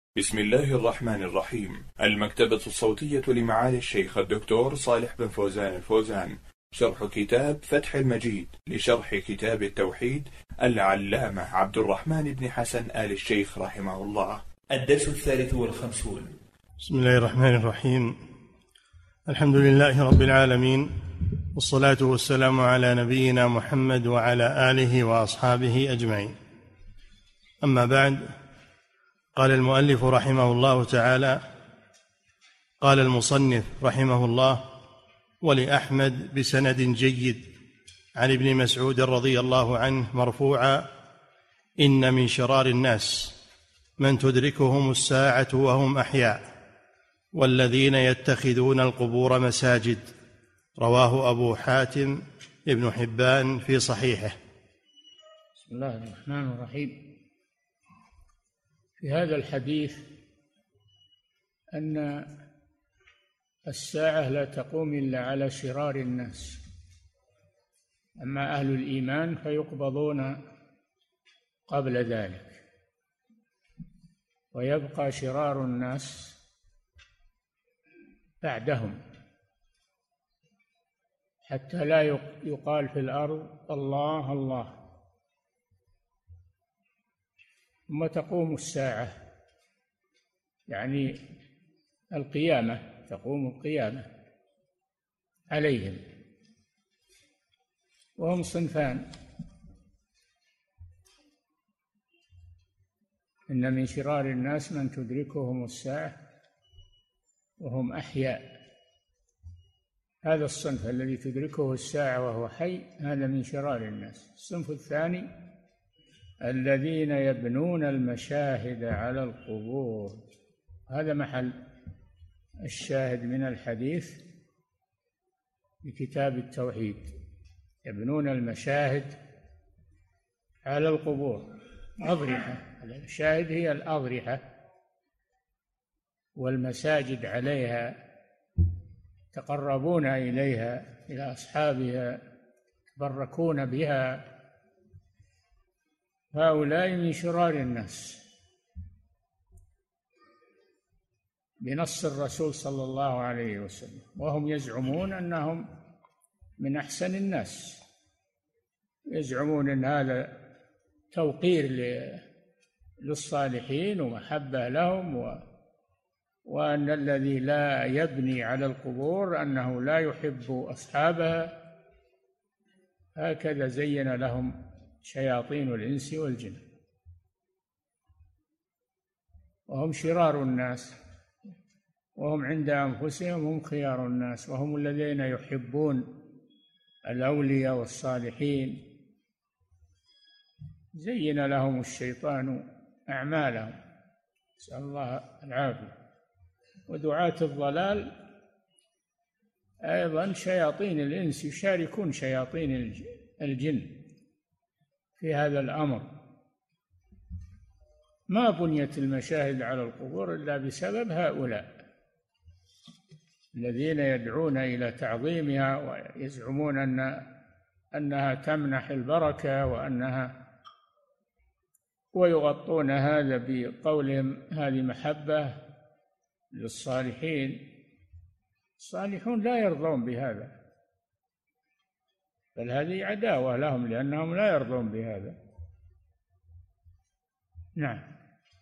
بسم الله الرحمن الرحيم. المكتبة الصوتية لمعالي الشيخ الدكتور صالح بن فوزان الفوزان، شرح كتاب فتح المجيد لشرح كتاب التوحيد العلامة عبد الرحمن بن حسن آل الشيخ رحمه الله. الدرس 53. بسم الله الرحمن الرحيم. الحمد لله رب العالمين، والصلاة والسلام على نبينا محمد وعلى آله وأصحابه أجمعين. أما بعد، قال المؤلف رحمه الله تعالى: قال المصنف رحمه الله: ولأحمد بسند جيد عن ابن مسعود رضي الله عنه مرفوعا: إن من شرار الناس من تدركهم الساعة وهم أحياء، والذين يتخذون القبور مساجد. رواه أبو حاتم ابن حبان في صحيحه. بسم الله الرحمن الرحيم. في هذا الحديث أن الساعة لا تقوم إلا على شرار الناس، أما أهل الإيمان فيقبضون قبل ذلك، ويبقى شرار الناس بعدهم، حتى لا يقال في الأرض الله الله. ثم تقوم الساعة، يعني القيامة، تقوم القيامة عليهم، وهم صنفان: إن من شرار الناس من تدركهم الساعة وهم أحياء. هذا الصنف الذي تدركه الساعة وهو حي، هذا من شرار الناس. الصنف الثاني الذين يبنون المشاهد على القبور، هذا محل الشاهد من الحديث في كتاب التوحيد. يبنون المشاهد على القبور، أضرحة. المشاهد هي الأضرحة والمساجد عليها، يتقربون إليها، إلى أصحابها، يتبركون بها. هؤلاء من شرار الناس بنص الرسول صلى الله عليه وسلم، وهم يزعمون أنهم من أحسن الناس، يزعمون أن هذا توقير للصالحين ومحبة لهم، وأن الذي لا يبني على القبور أنه لا يحب أصحابها. هكذا زين لهم شياطين الإنس والجن، وهم شرار الناس، وهم عند أنفسهم هم خيار الناس، وهم الذين يحبون الأولياء والصالحين. زين لهم الشيطان أعمالهم، نسأل الله العافية. ودعاة الضلال أيضا شياطين الإنس يشاركون شياطين الجن في هذا الأمر. ما بنيت المشاهد على القبور إلا بسبب هؤلاء الذين يدعون إلى تعظيمها، ويزعمون أنها تمنح البركة، ويغطون هذا بقولهم هذه محبة للصالحين. الصالحون لا يرضون بهذا، بل هذه عداوة لهم لأنهم لا يرضون بهذا. نعم.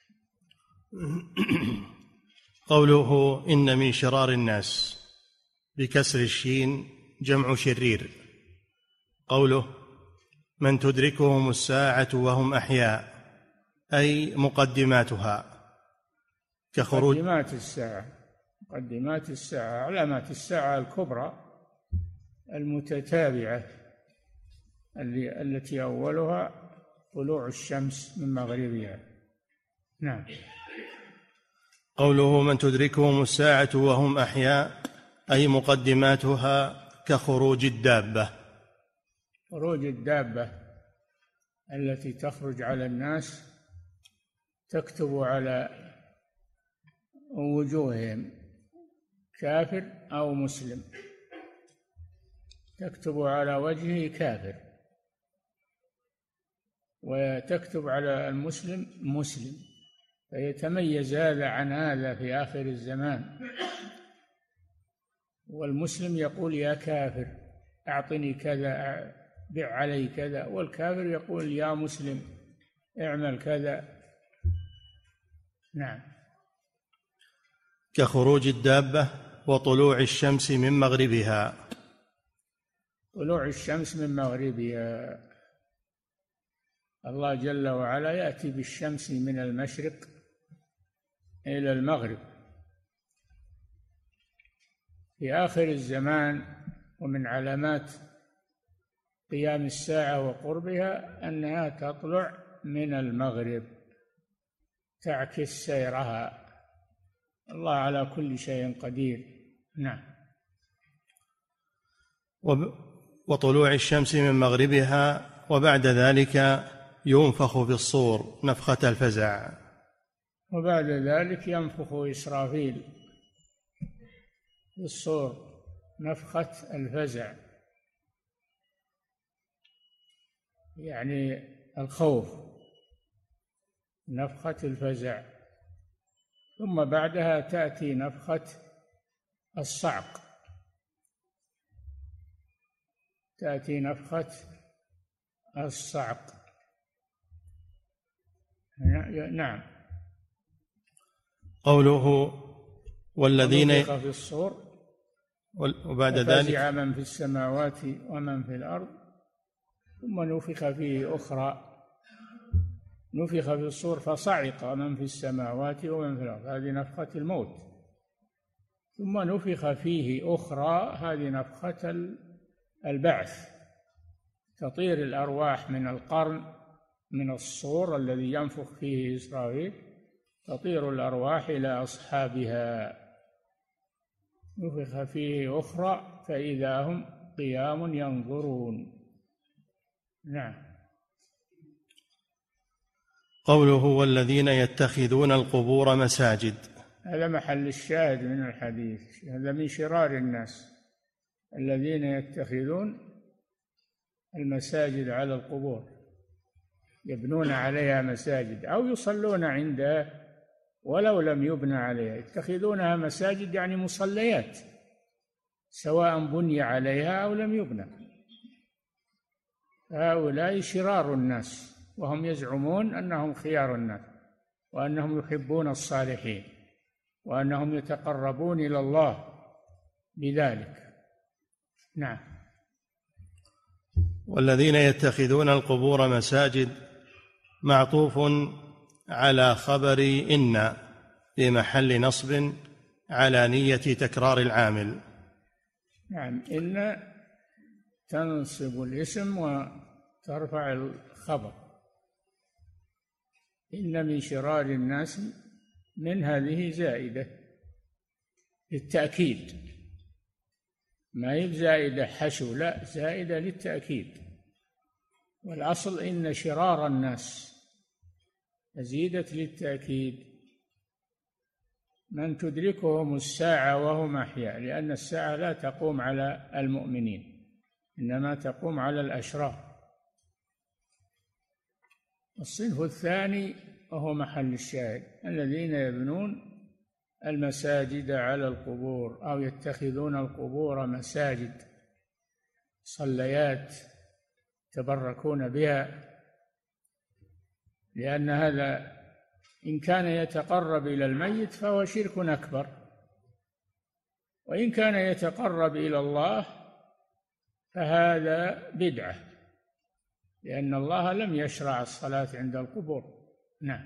قوله إن من شرار الناس بكسر الشين جمع شرير. قوله من تدركهم الساعة وهم أحياء، أي مقدماتها، كخروج مقدمات الساعة، علامات الساعة الكبرى المتتابعة التي أولها طلوع الشمس من مغربها. نعم. قوله من تدركهم الساعة وهم أحياء، أي مقدماتها، كخروج الدابة. خروج الدابة التي تخرج على الناس، تكتب على وجوههم كافر أو مسلم، تكتب على وجهه كافر، وتكتب على المسلم مسلم، فيتميز هذا عن هذا في آخر الزمان. والمسلم يقول يا كافر أعطني كذا، بع علي كذا، والكافر يقول يا مسلم اعمل كذا. نعم. كخروج الدابة وطلوع الشمس من مغربها. طلوع الشمس من مغربها، الله جل وعلا يأتي بالشمس من المشرق إلى المغرب في آخر الزمان. ومن علامات قيام الساعة وقربها أنها تطلع من المغرب تعكس سيرها. الله على كل شيء قدير. نعم. وطلوع الشمس من مغربها، وبعد ذلك ينفخ في الصور نفخة الفزع. وبعد ذلك ينفخ إسرافيل في الصور نفخة الفزع، يعني الخوف، نفخة الفزع. ثم بعدها تأتي نفخة الصعق، تأتي نفخة الصعق. نعم. قوله والذين ونفخ في الصور وبعد ذلك ففزع من في السماوات ومن في الأرض ثم نفخ فيه أخرى. نفخ في الصور فصعق من في السماوات ومن في الأرض، هذه نفخة الموت. ثم نفخ فيه أخرى، هذه نفخة البعث، تطير الأرواح من القرن، من الصور الذي ينفخ فيه إسرائيل، تطير الأرواح إلى أصحابها. نفخ فيه أخرى فإذا هم قيام ينظرون. نعم. قوله والذين يتخذون القبور مساجد، هذا محل الشاهد من الحديث. هذا من شرار الناس الذين يتخذون المساجد على القبور، يبنون عليها مساجد أو يصلون عندها ولو لم يبنى عليها. يتخذونها مساجد يعني مصليات، سواء بني عليها أو لم يبنى. هؤلاء شرار الناس، وهم يزعمون أنهم خيار الناس، وأنهم يحبون الصالحين، وأنهم يتقربون إلى الله بذلك. نعم. والذين يتخذون القبور مساجد معطوف على خبر إن في محل نصب على نية تكرار العامل. نعم. إن تنصب الاسم وترفع الخبر. إن من شرار الناس، من هذه زائدة للتأكيد، ما هي زائدة حشو، لا، زائدة للتأكيد. والأصل إن شرار الناس، أزيدت للتأكيد، من تدركهم الساعة وهم أحياء، لأن الساعة لا تقوم على المؤمنين، إنما تقوم على الأشرار. الصنف الثاني وهو محل الشاهد، الذين يبنون المساجد على القبور أو يتخذون القبور مساجد، صليات يتبركون بها، لأن هذا إن كان يتقرب إلى الميت فهو شرك أكبر، وإن كان يتقرب إلى الله فهذا بدعة، لأن الله لم يشرع الصلاة عند القبور. نعم.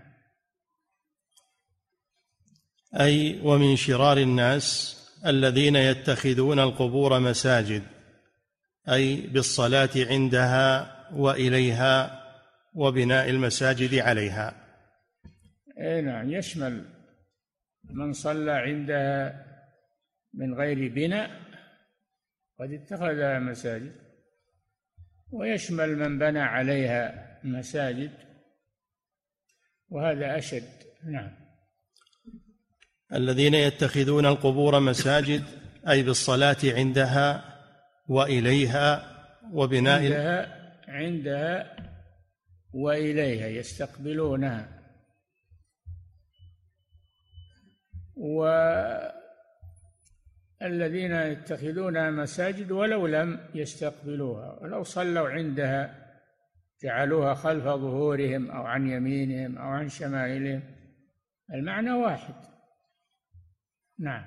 أي ومن شرار الناس الذين يتخذون القبور مساجد، أي بالصلاة عندها وإليها وبناء المساجد عليها. نعم، يشمل من صلى عندها من غير بناء قد اتخذها مساجد، ويشمل من بنى عليها مساجد، وهذا أشد. نعم. الذين يتخذون القبور مساجد أي بالصلاة عندها وإليها وبناء عندها وإليها، يستقبلونها والذين يتخذونها مساجد ولو لم يستقبلوها، ولو صلوا عندها جعلوها خلف ظهورهم أو عن يمينهم أو عن شمائلهم، المعنى واحد. نعم.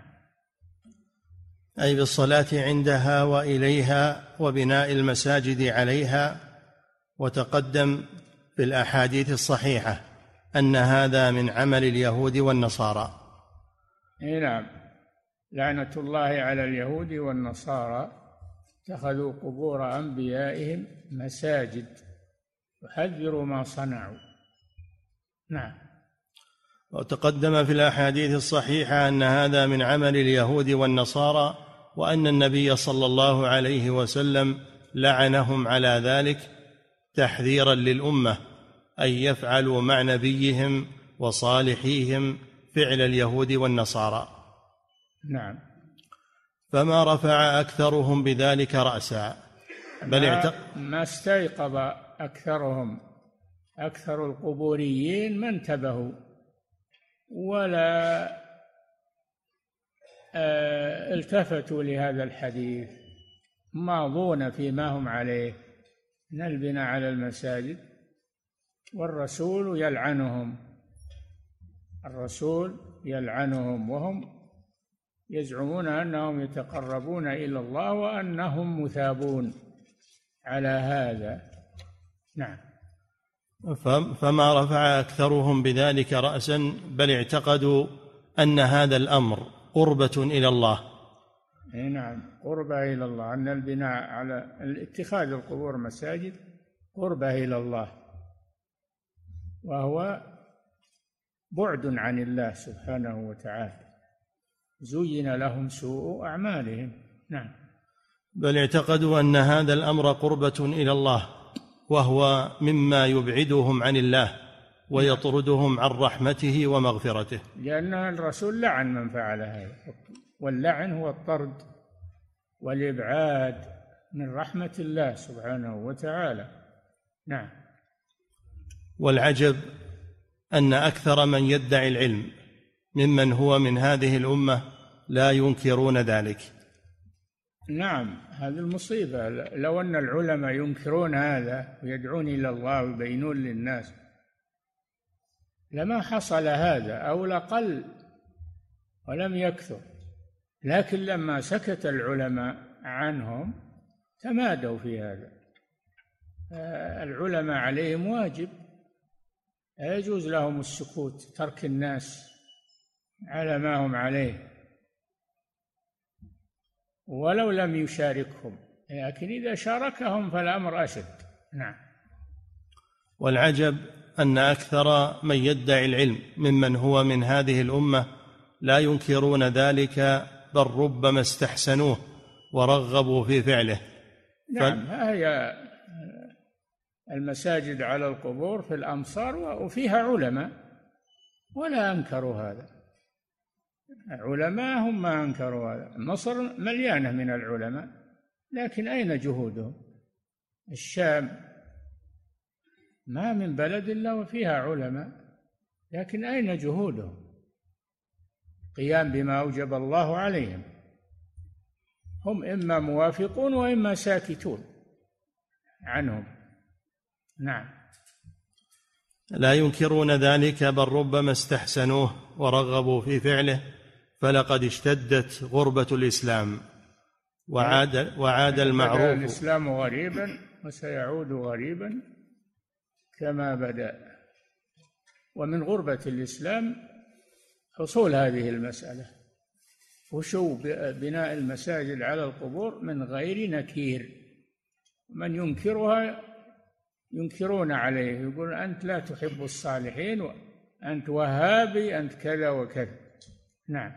أي بالصلاة عندها وإليها وبناء المساجد عليها. وتقدم في الأحاديث الصحيحة أن هذا من عمل اليهود والنصارى. نعم، لعنة الله على اليهود والنصارى اتخذوا قبور أنبيائهم مساجد يحذر ما صنعوا. نعم. وتقدم في الأحاديث الصحيحة أن هذا من عمل اليهود والنصارى، وأن النبي صلى الله عليه وسلم لعنهم على ذلك تحذيرا للأمة أن يفعلوا مع نبيهم وصالحيهم فعل اليهود والنصارى. نعم. فما رفع أكثرهم بذلك رأسا، بل ما استيقظ أكثرهم، أكثر القبوريين ما انتبهوا ولا التفتوا لهذا الحديث، ماضون فيما هم عليه من البناء على المساجد، والرسول يلعنهم، الرسول يلعنهم، وهم يزعمون أنهم يتقربون إلى الله وأنهم مثابون على هذا. نعم. فما رفع أكثرهم بذلك رأسا، بل اعتقدوا أن هذا الأمر قربة إلى الله. نعم، قربة إلى الله، أن البناء على اتخاذ القبور مساجد قربة إلى الله، وهو بعد عن الله سبحانه وتعالى، زين لهم سوء أعمالهم. نعم. بل اعتقدوا أن هذا الأمر قربة إلى الله، وهو مما يبعدهم عن الله ويطردهم عن رحمته ومغفرته، لأن الرسول لعن من فعل هذا، واللعن هو الطرد والإبعاد من رحمة الله سبحانه وتعالى. نعم. والعجب أن أكثر من يدعي العلم ممن هو من هذه الأمة لا ينكرون ذلك. نعم، هذه المصيبة. لو أن العلماء ينكرون هذا ويدعون إلى الله ويبينون للناس لما حصل هذا، أو لقل ولم يكثر، لكن لما سكت العلماء عنهم تمادوا في هذا. العلماء عليهم واجب، لا يجوز لهم السكوت، ترك الناس على ما هم عليه ولو لم يشاركهم، لكن إذا شاركهم فالأمر أشد. نعم. والعجب أن أكثر من يدعي العلم ممن هو من هذه الأمة لا ينكرون ذلك، بل ربما استحسنوه ورغبوا في فعله. نعم. هي المساجد على القبور في الأمصار وفيها علماء ولا أنكروا هذا، علماء هم ما أنكروا هذا. مصر مليانة من العلماء، لكن أين جهودهم؟ الشام ما من بلد إلا وفيها علماء، لكن أين جهودهم؟ قيام بما أوجب الله عليهم. هم إما موافقون وإما ساكتون عنهم. نعم. لا ينكرون ذلك، بل ربما استحسنوه ورغبوا في فعله، فلقد اشتدت غربة الإسلام وعاد المعروف. الإسلام غريبا وسيعود غريبا كما بدأ. ومن غربة الإسلام حصول هذه المسألة، وشو بناء المساجد على القبور من غير نكير. من ينكرها ينكرون عليه، يقول أنت لا تحب الصالحين، أنت وهابي، أنت كذا وكذا. نعم.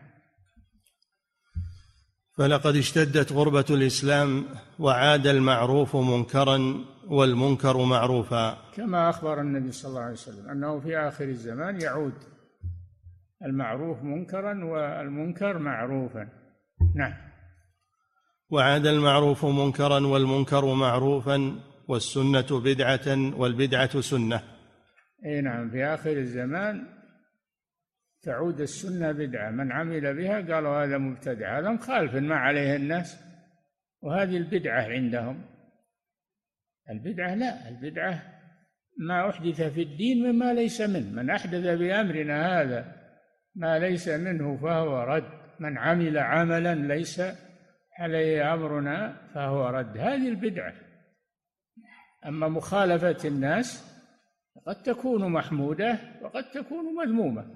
فلقد اشتدت غربة الإسلام وعاد المعروف منكرا والمنكر معروفا، كما أخبر النبي صلى الله عليه وسلم أنه في آخر الزمان يعود المعروف منكرا والمنكر معروفا. نعم. وعاد المعروف منكرا والمنكر معروفا، والسنة بدعة والبدعة سنة. أي نعم. في آخر الزمان تعود السنة بدعة، من عمل بها قالوا هذا مبتدع، هذا مخالف ما عليه الناس، وهذه البدعة عندهم. البدعة لا، البدعة ما أحدث في الدين مما ليس منه، من أحدث بأمرنا هذا ما ليس منه فهو رد، من عمل عملا ليس عليه أمرنا فهو رد، هذه البدعة. أما مخالفة الناس قد تكون محمودة وقد تكون مذمومة،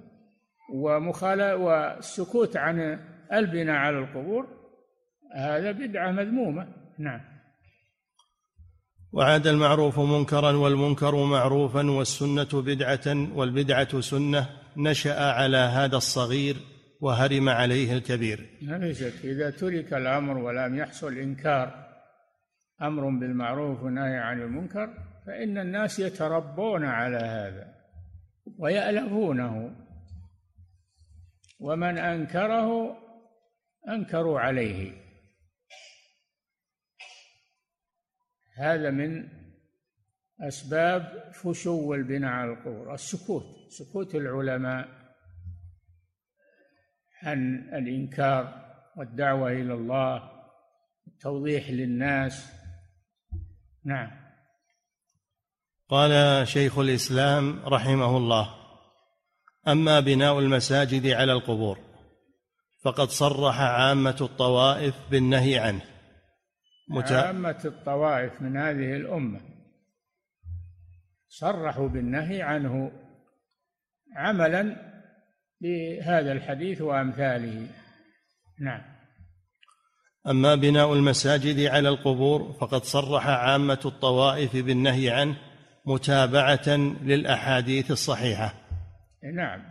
والسكوت عن البناء على القبور هذا بدعة مذمومة. نعم. وعاد المعروف منكرا والمنكر معروفا والسنة بدعة والبدعة سنة، نشأ على هذا الصغير وهرم عليه الكبير. إذا ترك الأمر ولم يحصل إنكار، أمر بالمعروف ونهي عن المنكر، فإن الناس يتربون على هذا ويألفونه، ومن أنكره أنكروا عليه. هذا من أسباب فشو البناء على القبور سكوت العلماء عن الإنكار والدعوة إلى الله، التوضيح للناس. نعم. قال شيخ الإسلام رحمه الله: أما بناء المساجد على القبور فقد صرح عامة الطوائف بالنهي عنه. عامة الطوائف من هذه الأمة صرحوا بالنهي عنه عملا بهذا الحديث وأمثاله. نعم. أما بناء المساجد على القبور فقد صرح عامة الطوائف بالنهي عنه متابعة للأحاديث الصحيحة. نعم.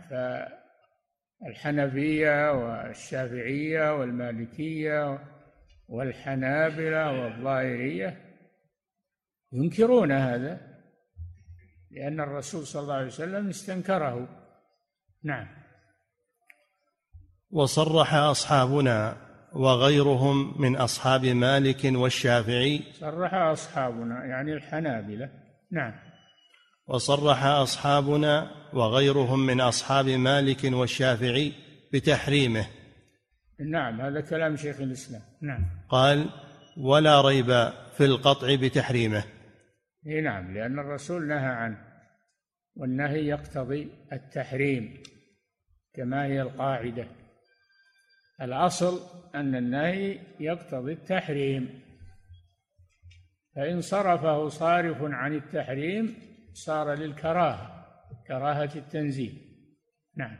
فالحنفية والشافعية والمالكية والحنابلة والظاهرية ينكرون هذا، لأن الرسول صلى الله عليه وسلم استنكره. نعم. وصرح أصحابنا وغيرهم من أصحاب مالك والشافعي، صرح أصحابنا يعني الحنابلة. نعم. وصرح أصحابنا وغيرهم من أصحاب مالك والشافعي بتحريمه. نعم، هذا كلام شيخ الإسلام. نعم. قال: ولا ريب في القطع بتحريمه. نعم، لأن الرسول نهى عنه، والنهي يقتضي التحريم كما هي القاعدة، الأصل أن النهي يقتضي التحريم، فإن صرفه صارف عن التحريم صار للكراهة، كراهة التنزيه. نعم.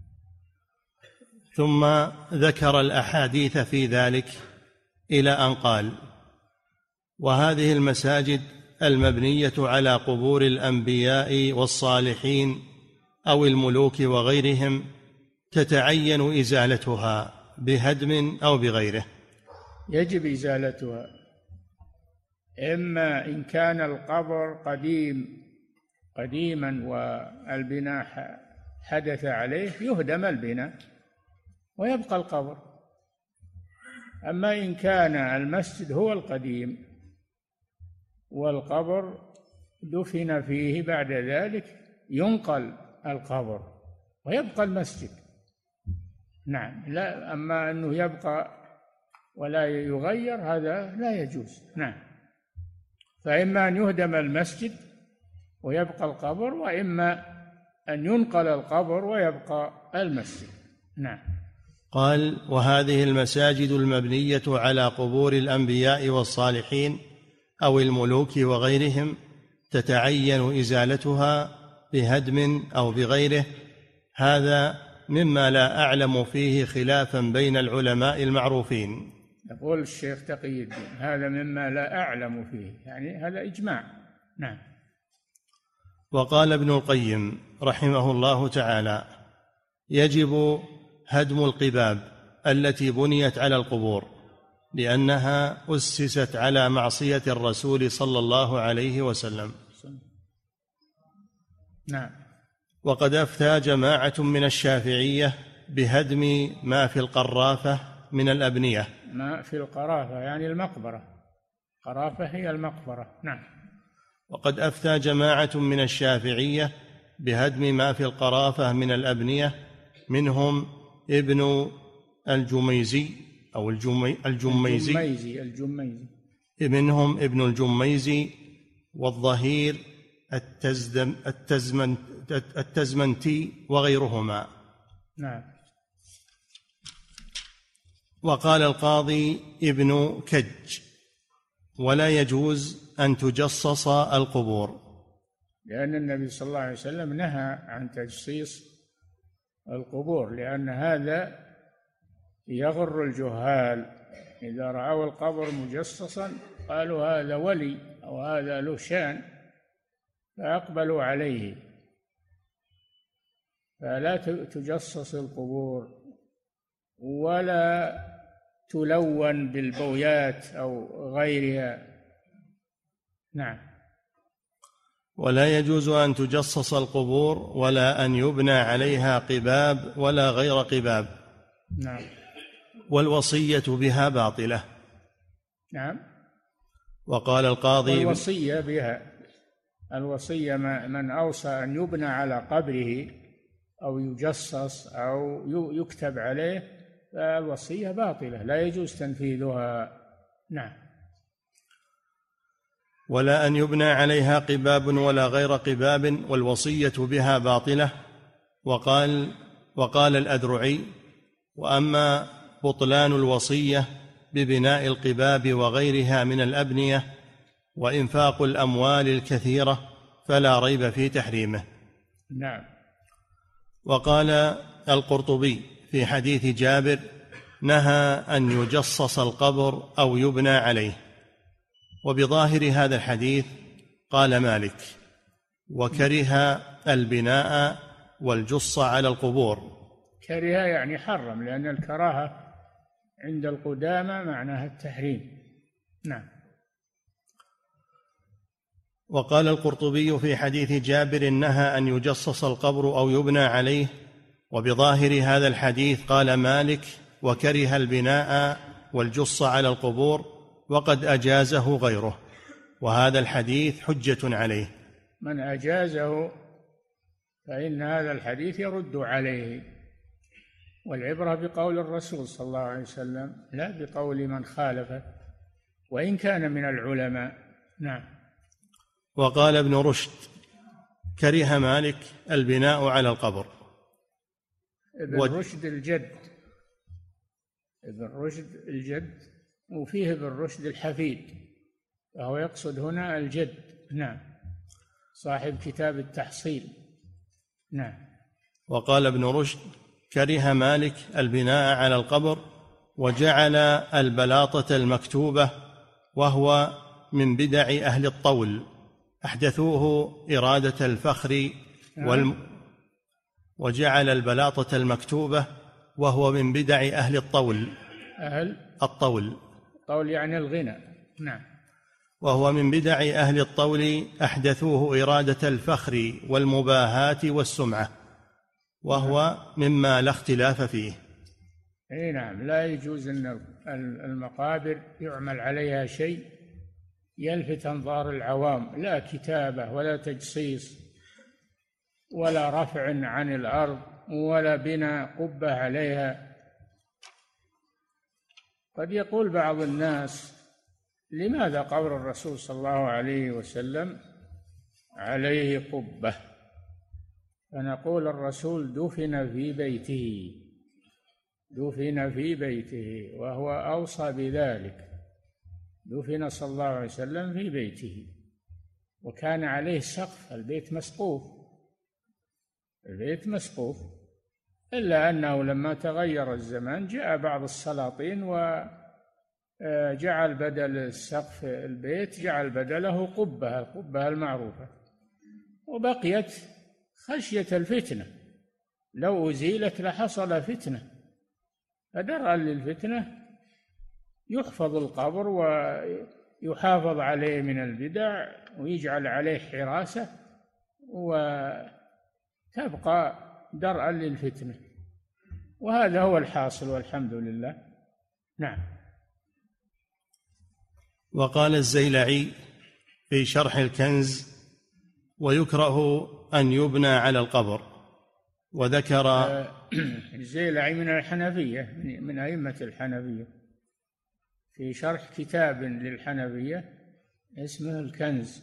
ثم ذكر الأحاديث في ذلك إلى أن قال: وهذه المساجد المبنية على قبور الأنبياء والصالحين أو الملوك وغيرهم تتعين إزالتها بهدم أو بغيره. يجب إزالتها، إما إن كان القبر قديما والبناء حدث عليه يهدم البناء ويبقى القبر، أما إن كان المسجد هو القديم والقبر دفن فيه بعد ذلك ينقل القبر ويبقى المسجد. نعم. لا، أما أنه يبقى ولا يغير هذا لا يجوز. نعم. فإما أن يهدم المسجد ويبقى القبر، وإما أن ينقل القبر ويبقى المسجد. نعم. قال: وهذه المساجد المبنية على قبور الأنبياء والصالحين أو الملوك وغيرهم تتعين إزالتها بهدم أو بغيره. هذا مما لا أعلم فيه خلافا بين العلماء المعروفين. يقول الشيخ تقي الدين: هذا مما لا أعلم فيه، يعني هذا إجماع. نعم. وقال ابن القيم رحمه الله تعالى: يجب هدم القباب التي بنيت على القبور لأنها أسست على معصية الرسول صلى الله عليه وسلم. نعم. وقد أفتى جماعة من الشافعية بهدم ما في القرافة من الأبنية. ما في القرافة يعني المقبرة، قرافة هي المقبرة. نعم. وقد أفتى جماعة من الشافعية بهدم ما في القرافة من الأبنية منهم ابن الجميزي أو الجميزي منهم ابن الجميزي والظهير التزمنتي وغيرهما. نعم. وقال القاضي ابن كج: ولا يجوز أن تجصص القبور، لأن النبي صلى الله عليه وسلم نهى عن تجصيص القبور، لأن هذا يغر الجهال. إذا رأوا القبر مجصصا قالوا هذا ولي أو هذا له شان فأقبلوا عليه. فلا تجصص القبور ولا تلون بالبويات أو غيرها. نعم. ولا يجوز أن تجصص القبور ولا أن يبنى عليها قباب ولا غير قباب. نعم. والوصية بها باطلة. نعم. وقال القاضي: والوصية بها، الوصية من أوصى أن يبنى على قبره أو يجصص أو يكتب عليه فالوصية باطلة لا يجوز تنفيذها. نعم. ولا أن يبنى عليها قباب ولا غير قباب والوصية بها باطلة. وقال الأذرعي: وأما بطلان الوصية ببناء القباب وغيرها من الأبنية وإنفاق الأموال الكثيرة فلا ريب في تحريمه. نعم. وقال القرطبي في حديث جابر: نهى أن يجصص القبر أو يبنى عليه. وبظاهر هذا الحديث قال مالك: وكره البناء والجص على القبور. كره يعني حرم، لأن الكراهة عند القدامى معناها التحريم. نعم. وقال القرطبي في حديث جابر: نهى أن يجصص القبر أو يبنى عليه. وبظاهر هذا الحديث قال مالك: وكره البناء والجص على القبور، وقد أجازه غيره، وهذا الحديث حجة عليه. من أجازه فإن هذا الحديث يرد عليه، والعبرة بقول الرسول صلى الله عليه وسلم لا بقول من خالفه وإن كان من العلماء. نعم. وقال ابن رشد: كره مالك البناء على القبر. ابن رشد الجد، ابن رشد الجد، وفيه ابن رشد الحفيد، فهو يقصد هنا الجد. نعم. صاحب كتاب التحصيل. نعم. وقال ابن رشد: كره مالك البناء على القبر، وجعل البلاطة المكتوبة، وهو من بدع أهل الطول، أحدثوه إرادة الفخر وجعل البلاطة المكتوبة، وهو من بدع أهل الطول. الطول يعني الغنى. نعم. وهو من بدع أهل الطول، أحدثوه إرادة الفخر والمباهاة والسمعة، وهو مما لا اختلاف فيه. اي نعم. لا يجوز أن المقابر يعمل عليها شيء يلفت أنظار العوام، لا كتابة ولا تجصيص ولا رفع عن الأرض ولا بناء قبة عليها. قد يقول بعض الناس: لماذا قبر الرسول صلى الله عليه وسلم عليه قبة؟ فنقول: الرسول دفن في بيته وهو أوصى بذلك. دفن صلى الله عليه وسلم في بيته، وكان عليه سقف، البيت مسقوف، إلا أنه لما تغير الزمان جاء بعض السلاطين وجعل بدل السقف البيت جعل بدله القبة المعروفة، وبقيت خشية الفتنة، لو أزيلت لحصل فتنة، فدرءا للفتنة يحفظ القبر ويحافظ عليه من البدع ويجعل عليه حراسة وتبقى درءا للفتنة، وهذا هو الحاصل والحمد لله. نعم. وقال الزيلعي في شرح الكنز: ويكره أن يبنى على القبر، وذكر الزيلعي من الحنفية، من أئمة الحنفية، في شرح كتاب للحنفية اسمه الكنز،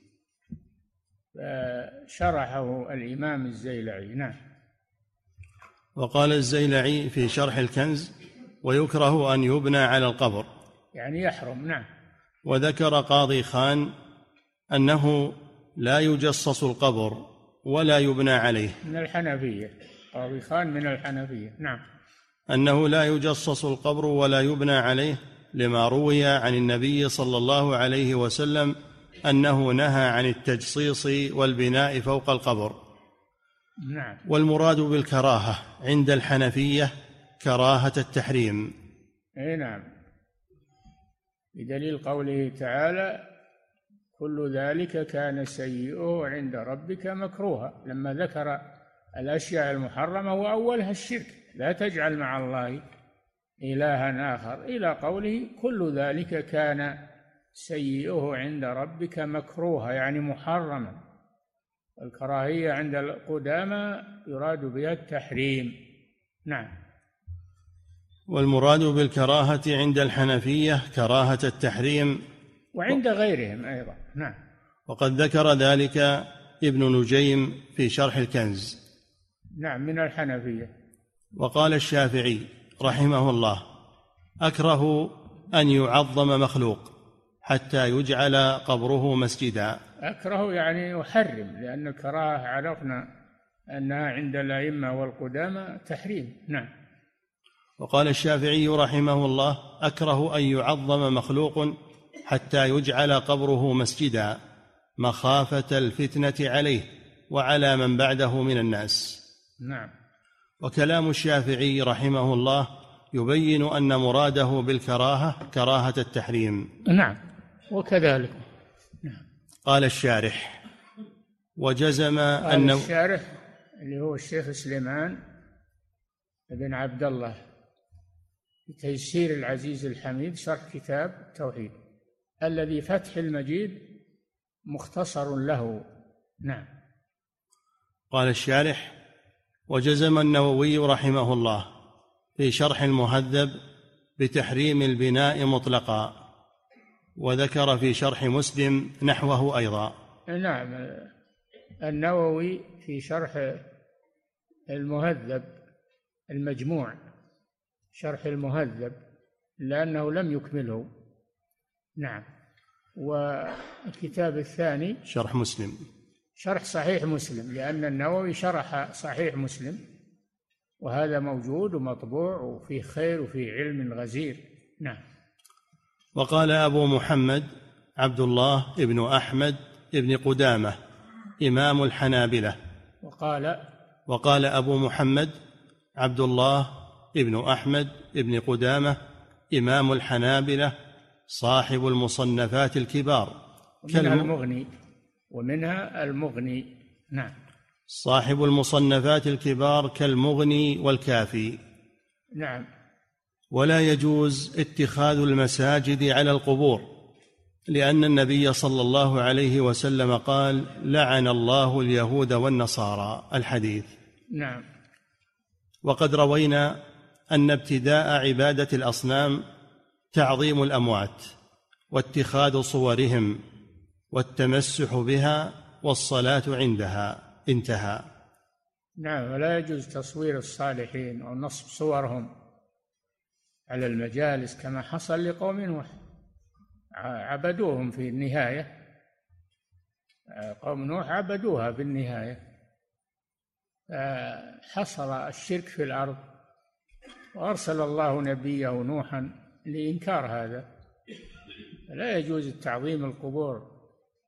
شرحه الإمام الزيلعي. نعم. وقال الزيلعي في شرح الكنز: ويكره أن يبنى على القبر، يعني يحرم. نعم. وذكر قاضي خان أنه لا يجصص القبر ولا يبنى عليه، من الحنفية. قاضي خان من الحنفية. نعم. أنه لا يجصص القبر ولا يبنى عليه، لما روي عن النبي صلى الله عليه وسلم أنه نهى عن التجصيص والبناء فوق القبر. نعم. والمراد بالكراهة عند الحنفية كراهة التحريم. أي نعم، بدليل قوله تعالى: كل ذلك كان سيئه عند ربك مكروها، لما ذكر الأشياء المحرمة وأولها الشرك، لا تجعل مع الله إلها آخر، إلى قوله كل ذلك كان سيئه عند ربك مكروها، يعني محرما. الكراهية عند القدامى يراد بها التحريم. نعم. والمراد بالكراهة عند الحنفية كراهة التحريم، وعند غيرهم أيضا. نعم. وقد ذكر ذلك ابن نجيم في شرح الكنز. نعم، من الحنفية. وقال الشافعي رحمه الله: أكره أن يعظم مخلوق حتى يجعل قبره مسجدا. أكره يعني يحرم، لأن الكراهة عرفنا أنها عند الأئمة والقدامى تحريم. نعم. وقال الشافعي رحمه الله: أكره أن يعظم مخلوق حتى يجعل قبره مسجدا مخافة الفتنة عليه وعلى من بعده من الناس. نعم. وكلام الشافعي رحمه الله يبين أن مراده بالكراهة كراهة التحريم. نعم، وكذلك. نعم. قال الشارح: وجزم أنه، الشارح اللي هو الشيخ سليمان بن عبد الله، تيسير العزيز الحميد، شرح كتاب التوحيد، الذي فتح المجيد مختصر له. نعم. قال الشارح: وجزم النووي رحمه الله في شرح المهذب بتحريم البناء مطلقا، وذكر في شرح مسلم نحوه أيضا. نعم، النووي في شرح المهذب المجموع، شرح المهذب، لأنه لم يكمله. نعم. والكتاب الثاني شرح مسلم، شرح صحيح مسلم، لأن النووي شرح صحيح مسلم، وهذا موجود ومطبوع وفيه خير وفيه علم غزير. نعم. وقال أبو محمد عبد الله بن أحمد بن قدامة إمام الحنابلة، وقال أبو محمد عبد الله بن أحمد بن قدامة إمام الحنابلة صاحب المصنفات الكبار، ومنها المغني. نعم. صاحب المصنفات الكبار كالمغني والكافي. نعم. ولا يجوز اتخاذ المساجد على القبور، لأن النبي صلى الله عليه وسلم قال: لعن الله اليهود والنصارى، الحديث. نعم. وقد روينا أن ابتداء عبادة الأصنام تعظيم الأموات واتخاذ صورهم والتمسح بها والصلاة عندها، انتهى. نعم. ولا يجوز تصوير الصالحين أو نصب صورهم على المجالس، كما حصل لقوم نوح، عبدوهم في النهاية. قوم نوح عبدوها في النهاية، حصل الشرك في الأرض، وأرسل الله نبيه نوحا لإنكار هذا. لا يجوز تعظيم القبور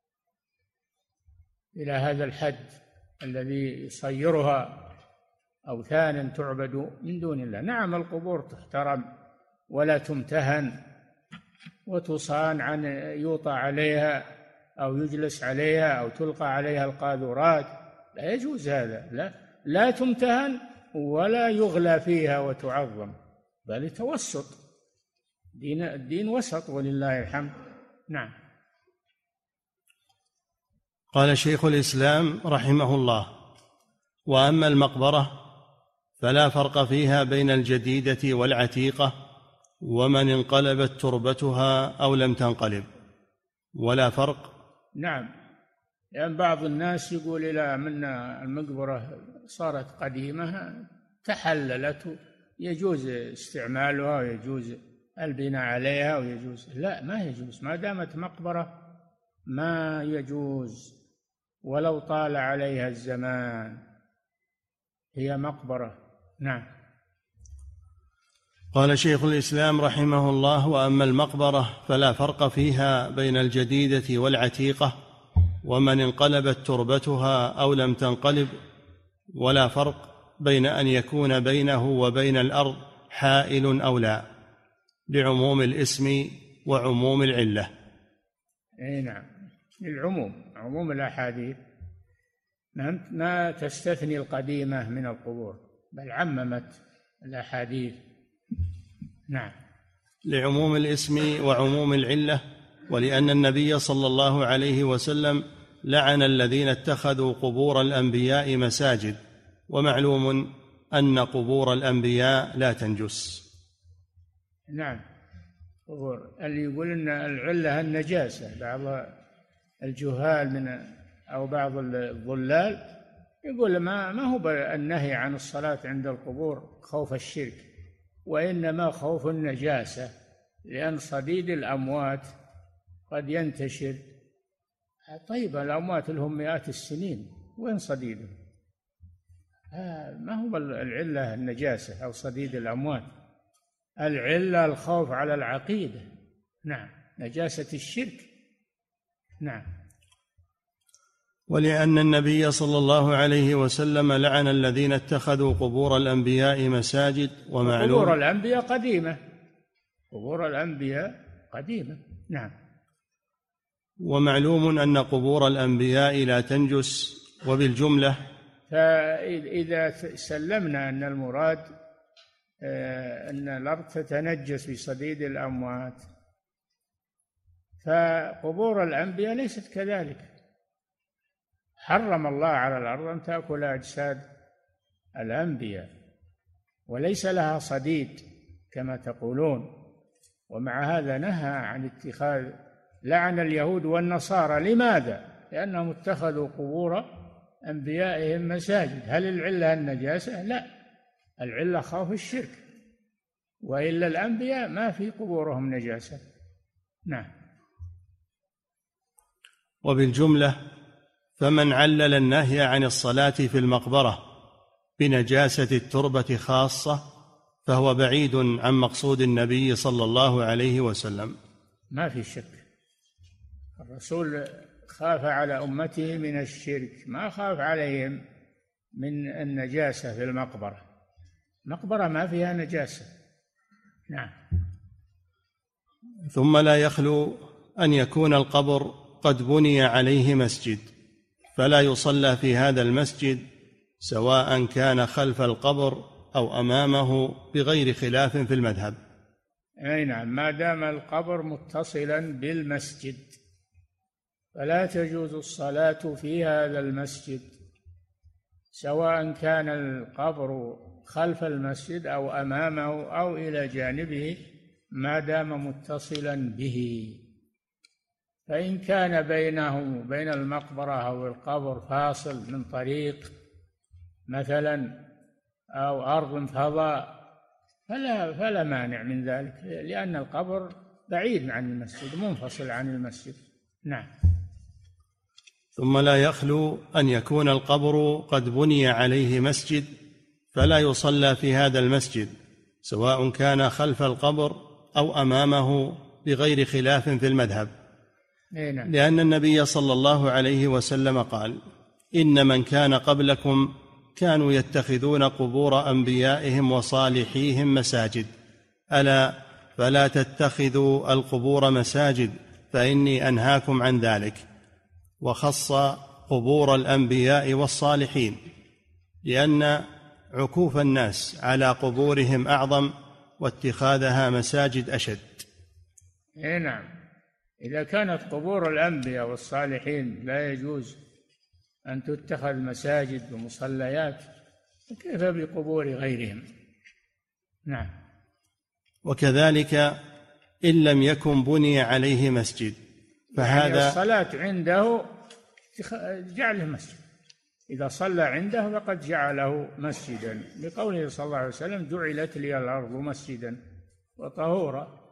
إلى هذا الحد الذي يصيرها أوثانا تعبد من دون الله. نعم، القبور تحترم ولا تمتهن وتصان عن يوطى عليها أو يجلس عليها أو تلقى عليها القاذورات، لا يجوز هذا. لا تمتهن ولا يغلى فيها وتعظم، بل توسط. الدين وسط ولله الحمد. نعم. قال شيخ الإسلام رحمه الله: وأما المقبرة فلا فرق فيها بين الجديدة والعتيقة ومن انقلبت تربتها أو لم تنقلب، ولا فرق. نعم، لأن بعض الناس يقول إذا من المقبرة صارت قديمة تحللت يجوز استعمالها ويجوز البناء عليها ويجوز. لا، ما يجوز، ما دامت مقبرة ما يجوز ولو طال عليها الزمان، هي مقبرة. نعم. قال شيخ الإسلام رحمه الله: وأما المقبرة فلا فرق فيها بين الجديدة والعتيقة ومن انقلبت تربتها أو لم تنقلب، ولا فرق بين أن يكون بينه وبين الأرض حائل أو لا، لعموم الاسم وعموم العلة. أي نعم، للعموم، عموم الأحاديث ما تستثني القديمة من القبور، بل عممت الأحاديث. نعم. لعموم الاسم وعموم العلة، ولأن النبي صلى الله عليه وسلم لعن الذين اتخذوا قبور الأنبياء مساجد، ومعلوم أن قبور الأنبياء لا تنجس. نعم، قبور اللي يقول أن العلة النجاسة، بعض الجهال أو بعض الضلال يقول ما هو النهي عن الصلاة عند القبور خوف الشرك، وإنما خوف النجاسة، لأن صديد الأموات قد ينتشر. طيب الأموات لهم مئات السنين، وين صديدهم؟ ما هو العلة النجاسة أو صديد الأموات، العلة الخوف على العقيدة. نعم، نجاسة الشرك. نعم. ولأن النبي صلى الله عليه وسلم لعن الذين اتخذوا قبور الأنبياء مساجد، ومعلوم قبور الأنبياء قديمة، قبور الأنبياء قديمة. نعم. ومعلوم أن قبور الأنبياء لا تنجس. وبالجملة، فإذا سلمنا أن المراد أن الأرض تتنجس بصديد الأموات، فقبور الأنبياء ليست كذلك. حرم الله على الأرض أن تأكل أجساد الأنبياء، وليس لها صديد كما تقولون. ومع هذا نهى عن اتخاذ، لعن اليهود والنصارى. لماذا؟ لأنهم اتخذوا قبور أنبيائهم مساجد. هل العلة النجاسة؟ لا، العلة خوف الشرك، وإلا الأنبياء ما في قبورهم نجاسة. نعم. وبالجملة، فمن علل النهي عن الصلاة في المقبرة بنجاسة التربة خاصة فهو بعيد عن مقصود النبي صلى الله عليه وسلم. ما في شك، الرسول خاف على أمته من الشرك، ما خاف عليهم من النجاسة في المقبرة. المقبرة ما فيها نجاسة. نعم. ثم لا يخلو أن يكون القبر قد بني عليه مسجد، فلا يصلى في هذا المسجد سواء كان خلف القبر أو أمامه، بغير خلاف في المذهب. أي نعم، ما دام القبر متصلا بالمسجد فلا تجوز الصلاة في هذا المسجد، سواء كان القبر خلف المسجد أو أمامه أو إلى جانبه، ما دام متصلا به. فإن كان بينه وبين المقبرة أو القبر فاصل من طريق مثلا أو أرض فضاء فلا مانع من ذلك، لأن القبر بعيد عن المسجد، منفصل عن المسجد. نعم. ثم لا يخلو أن يكون القبر قد بني عليه مسجد، فلا يصلى في هذا المسجد سواء كان خلف القبر أو أمامه، بغير خلاف في المذهب. نعم. لأن النبي صلى الله عليه وسلم قال: إن من كان قبلكم كانوا يتخذون قبور أنبيائهم وصالحيهم مساجد، ألا فلا تتخذوا القبور مساجد فإني أنهاكم عن ذلك. وخص قبور الأنبياء والصالحين لأن عكوف الناس على قبورهم أعظم، واتخاذها مساجد أشد. نعم، إذا كانت قبور الأنبياء والصالحين لا يجوز أن تتخذ مساجد ومصليات، كيف بقبور غيرهم؟ نعم. وكذلك إن لم يكن بني عليه مسجد فهذا يعني الصلاة عنده جعله مسجد، إذا صلى عنده فقد جعله مسجدا، لقوله صلى الله عليه وسلم جعلت لي الأرض مسجدا وطهورا.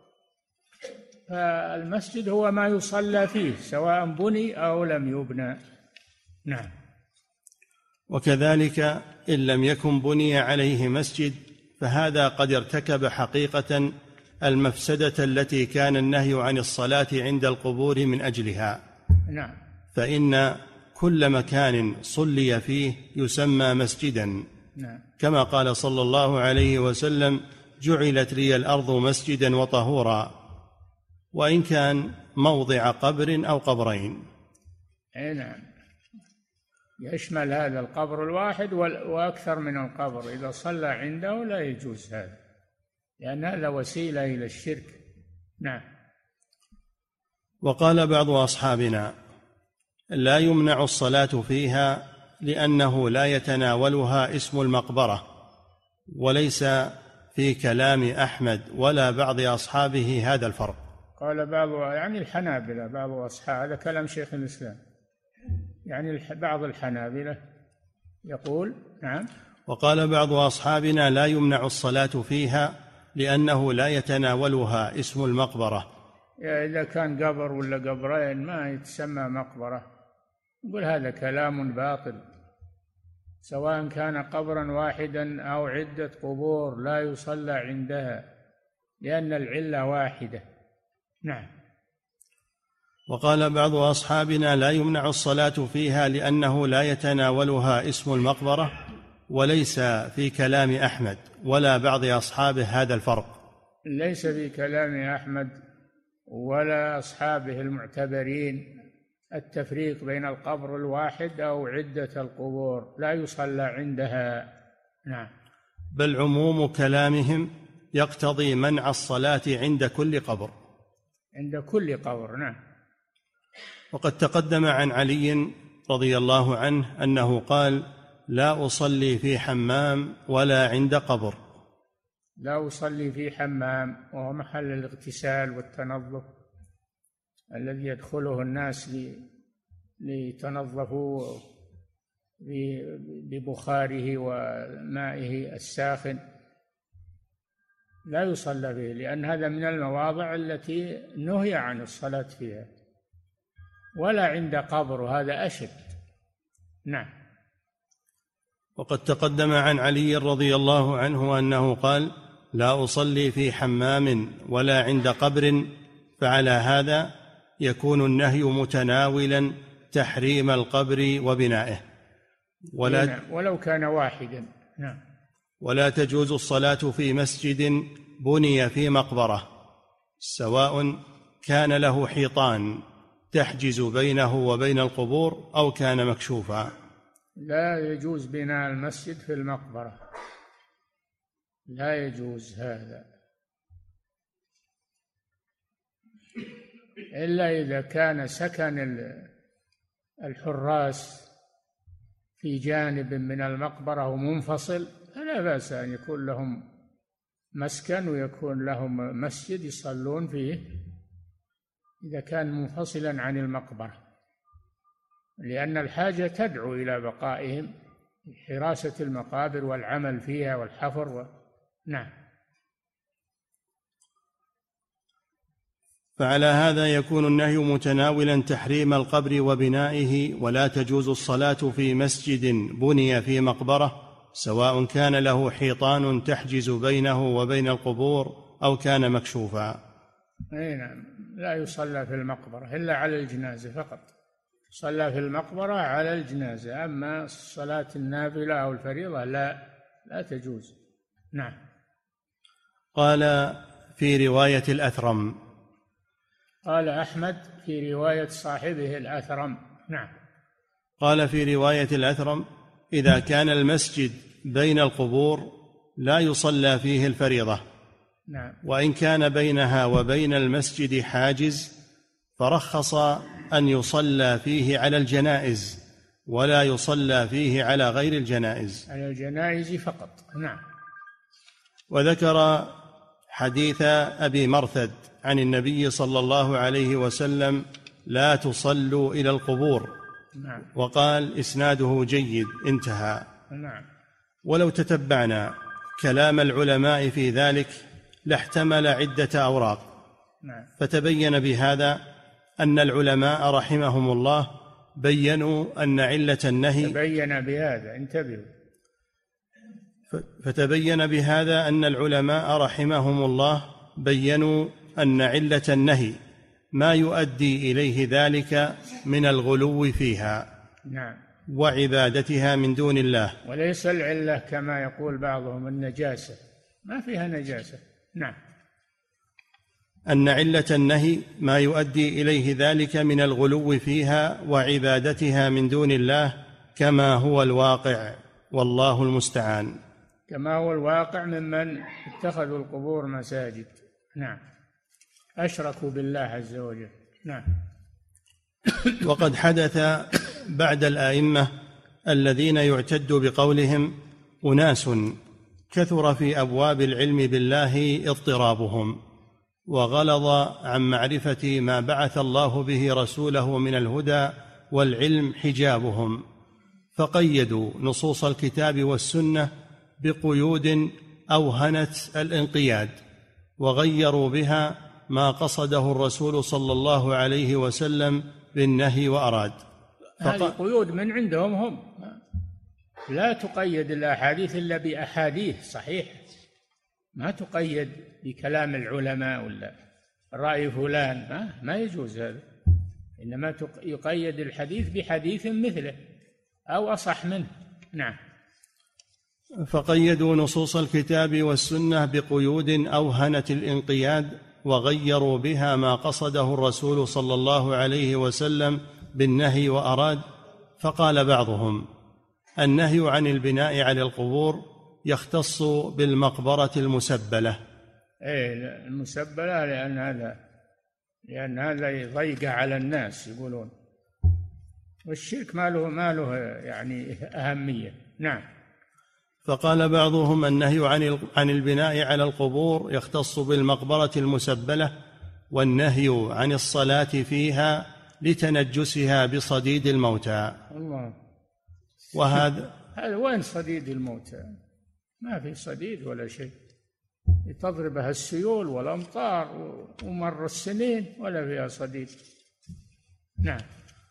فالمسجد هو ما يصلى فيه سواء بني أو لم يبنى. نعم. وكذلك إن لم يكن بني عليه مسجد فهذا قد ارتكب حقيقة المفسدة التي كان النهي عن الصلاة عند القبور من أجلها. نعم. فإن كل مكان صلي فيه يسمى مسجدا. نعم. كما قال صلى الله عليه وسلم جعلت لي الأرض مسجدا وطهورا، وإن كان موضع قبر أو قبرين. نعم، يشمل هذا القبر الواحد وأكثر من القبر، إذا صلى عنده لا يجوز هذا، لأن هذا وسيلة إلى الشرك. نعم. وقال بعض أصحابنا لا يمنع الصلاة فيها لأنه لا يتناولها اسم المقبرة، وليس في كلام أحمد ولا بعض أصحابه هذا الفرق. قال بعض يعني الحنابلة، بعض أصحاب، هذا كلام شيخ الإسلام، يعني بعض الحنابلة يقول. نعم. وقال بعض أصحابنا لا يمنع الصلاة فيها لأنه لا يتناولها اسم المقبرة. إذا كان قبر ولا قبرين ما يتسمى مقبرة، يقول هذا كلام باطل، سواء كان قبرا واحدا أو عدة قبور لا يصلى عندها، لأن العلة واحدة. نعم. وقال بعض أصحابنا لا يمنع الصلاة فيها لأنه لا يتناولها اسم المقبرة، وليس في كلام أحمد ولا بعض أصحابه هذا الفرق. ليس في كلام أحمد ولا أصحابه المعتبرين التفريق بين القبر الواحد أو عدة القبور لا يصلى عندها. نعم. بل عموم كلامهم يقتضي منع الصلاة عند كل قبر. عند كل قبر. نعم. وقد تقدم عن علي رضي الله عنه أنه قال لا أصلي في حمام ولا عند قبر. لا أصلي في حمام، وهو محل الاغتسال والتنظف الذي يدخله الناس ليتنظفوا ببخاره ومائه الساخن، لا يصلى فيه، لأن هذا من المواضع التي نهي عن الصلاة فيها. ولا عند قبر، هذا أشد. نعم. وقد تقدم عن علي رضي الله عنه أنه قال لا أصلي في حمام ولا عند قبر، فعلى هذا يكون النهي متناولا تحريم القبر وبنائه، ولو كان واحدا. نعم. ولا تجوز الصلاة في مسجد بني في مقبرة، سواء كان له حيطان تحجز بينه وبين القبور أو كان مكشوفا. لا يجوز بناء المسجد في المقبرة، لا يجوز هذا، إلا إذا كان سكن الحراس في جانب من المقبرة ومنفصل، فلا بأس أن يكون لهم مسكن ويكون لهم مسجد يصلون فيه إذا كان منفصلا عن المقبرة، لأن الحاجة تدعو إلى بقائهم، حراسة المقابر والعمل فيها والحفر نعم. فعلى هذا يكون النهي متناولا تحريم القبر وبنائه. ولا تجوز الصلاة في مسجد بني في مقبرة، سواء كان له حيطان تحجز بينه وبين القبور أو كان مكشوفا. نعم. لا يصلى في المقبرة إلا على الجنازة فقط، صلى في المقبرة على الجنازة، أما صلاة النافلة أو الفريضة لا تجوز. نعم. قال في رواية الأثرم، قال أحمد في رواية صاحبه الأثرم. نعم. قال في رواية الأثرم إذا كان المسجد بين القبور لا يصلى فيه الفريضة. نعم. وإن كان بينها وبين المسجد حاجز فرخص أن يصلى فيه على الجنائز ولا يصلى فيه على غير الجنائز. على الجنائز فقط. نعم. وذكر حديث أبي مرثد عن النبي صلى الله عليه وسلم: لا تصلوا إلى القبور. نعم. وقال: إسناده جيد، انتهى. نعم. ولو تتبعنا كلام العلماء في ذلك لاحتمل عدة أوراق. نعم. فتبين بهذا أن العلماء رحمهم الله بينوا أن علة النهي، تبين بهذا، انتبهوا، فتبين بهذا أن العلماء رحمهم الله بينوا أن علة النهي ما يؤدي إليه ذلك من الغلو فيها. نعم. وعبادتها من دون الله، وليس العلة كما يقول بعضهم النجاسة، ما فيها نجاسة. نعم. أن علة النهي ما يؤدي إليه ذلك من الغلو فيها وعبادتها من دون الله، كما هو الواقع، والله المستعان. كما هو الواقع ممن اتخذوا القبور مساجد. نعم. أشركوا بالله عز وجل. نعم. وقد حدث بعد الآئمة الذين يعتد بقولهم أناس كثر في أبواب العلم بالله اضطرابهم، وغلظ عن معرفة ما بعث الله به رسوله من الهدى والعلم حجابهم، فقيدوا نصوص الكتاب والسنة بقيود أوهنت الانقياد، وغيروا بها ما قصده الرسول صلى الله عليه وسلم بالنهي وأراد. هذه قيود من عندهم هم، لا تقيد الأحاديث إلا بأحاديث صحيحة، ما تقيد بكلام العلماء ولا رأي فلان، ما يجوز هذا، إنما يقيد الحديث بحديث مثله أو أصح منه. نعم. فقيدوا نصوص الكتاب والسنة بقيود أوهنت الانقياد، وغيروا بها ما قصده الرسول صلى الله عليه وسلم بالنهي وأراد. فقال بعضهم: النهي عن البناء على القبور يختص بالمقبرة المسبلة. المسبلة لأن هذا يضيق على الناس يقولون، والشرك ما له يعني أهمية. نعم. فقال بعضهم: النهي عن البناء على القبور يختص بالمقبرة المسبلة، والنهي عن الصلاة فيها لتنجسها بصديد الموتى. الله. وهذا وين صديد الموتى؟ ما في صديد ولا شيء، تضربها السيول والأمطار ومر السنين ولا فيها صديد. نعم.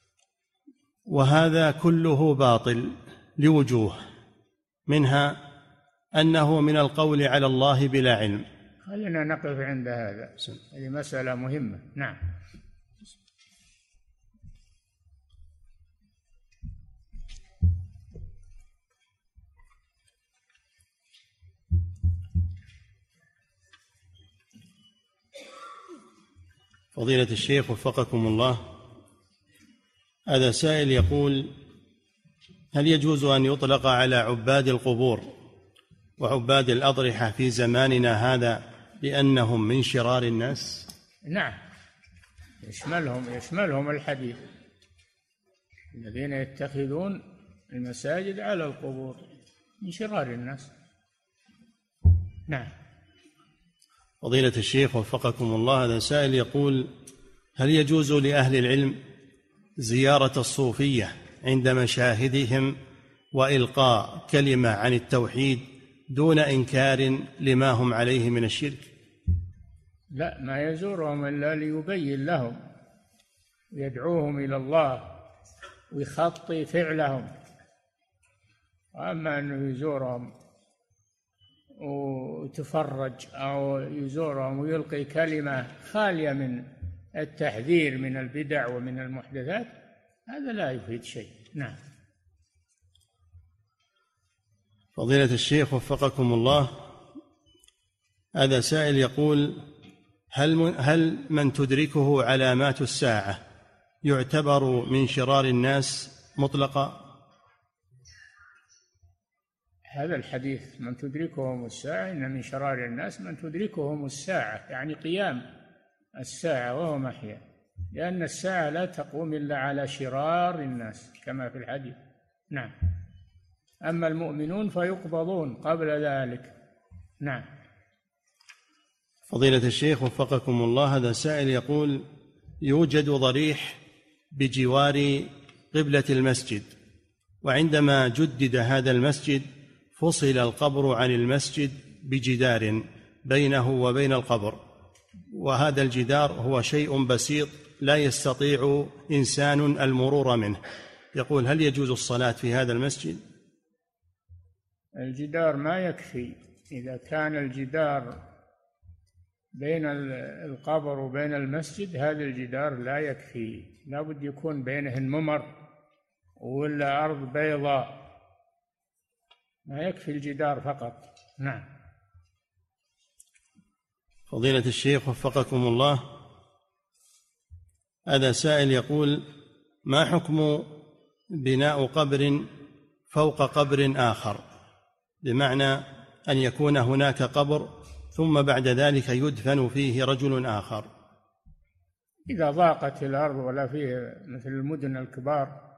وهذا كله باطل لوجوه، منها أنه من القول على الله بلا علم. خلينا نقف عند هذا، هذه مسألة مهمة. نعم. فضيلة الشيخ وفقكم الله، هذا سائل يقول: هل يجوز أن يطلق على عباد القبور وعباد الأضرحة في زماننا هذا بأنهم من شرار الناس؟ نعم، يشملهم الحديث، الذين يتخذون المساجد على القبور من شرار الناس. نعم. فضيلة الشيخ وفقكم الله، هذا سائل يقول: هل يجوز لأهل العلم زيارة الصوفية عند مشاهدهم وإلقاء كلمة عن التوحيد دون إنكار لما هم عليه من الشرك؟ لا، ما يزورهم إلا ليبين لهم ويدعوهم إلى الله ويخطي فعلهم. أما أنه يزورهم وتفرج أو يزورهم ويلقي كلمة خالية من التحذير من البدع ومن المحدثات، هذا لا يفيد شيء. نعم. فضيلة الشيخ وفقكم الله، هذا سائل يقول: هل من تدركه علامات الساعة يعتبر من شرار الناس مطلقا؟ هذا الحديث من تدركهم الساعة، إن من شرار الناس من تدركهم الساعة، يعني قيام الساعة وهو محيا، لأن الساعة لا تقوم إلا على شرار الناس كما في الحديث. نعم. أما المؤمنون فيقبضون قبل ذلك. نعم. فضيلة الشيخ وفقكم الله، هذا سائل يقول: يوجد ضريح بجوار قبلة المسجد، وعندما جدد هذا المسجد فصل القبر عن المسجد بجدار بينه وبين القبر، وهذا الجدار هو شيء بسيط لا يستطيع إنسان المرور منه. يقول: هل يجوز الصلاة في هذا المسجد؟ الجدار ما يكفي. إذا كان الجدار بين القبر وبين المسجد، هذا الجدار لا يكفي، لا بد يكون بينهن ممر ولا أرض بيضاء، ما يكفي الجدار فقط. نعم. فضيلة الشيخ وفقكم الله، هذا سائل يقول: ما حكم بناء قبر فوق قبر آخر، بمعنى أن يكون هناك قبر ثم بعد ذلك يدفن فيه رجل آخر؟ إذا ضاقت الأرض ولا فيه مثل المدن الكبار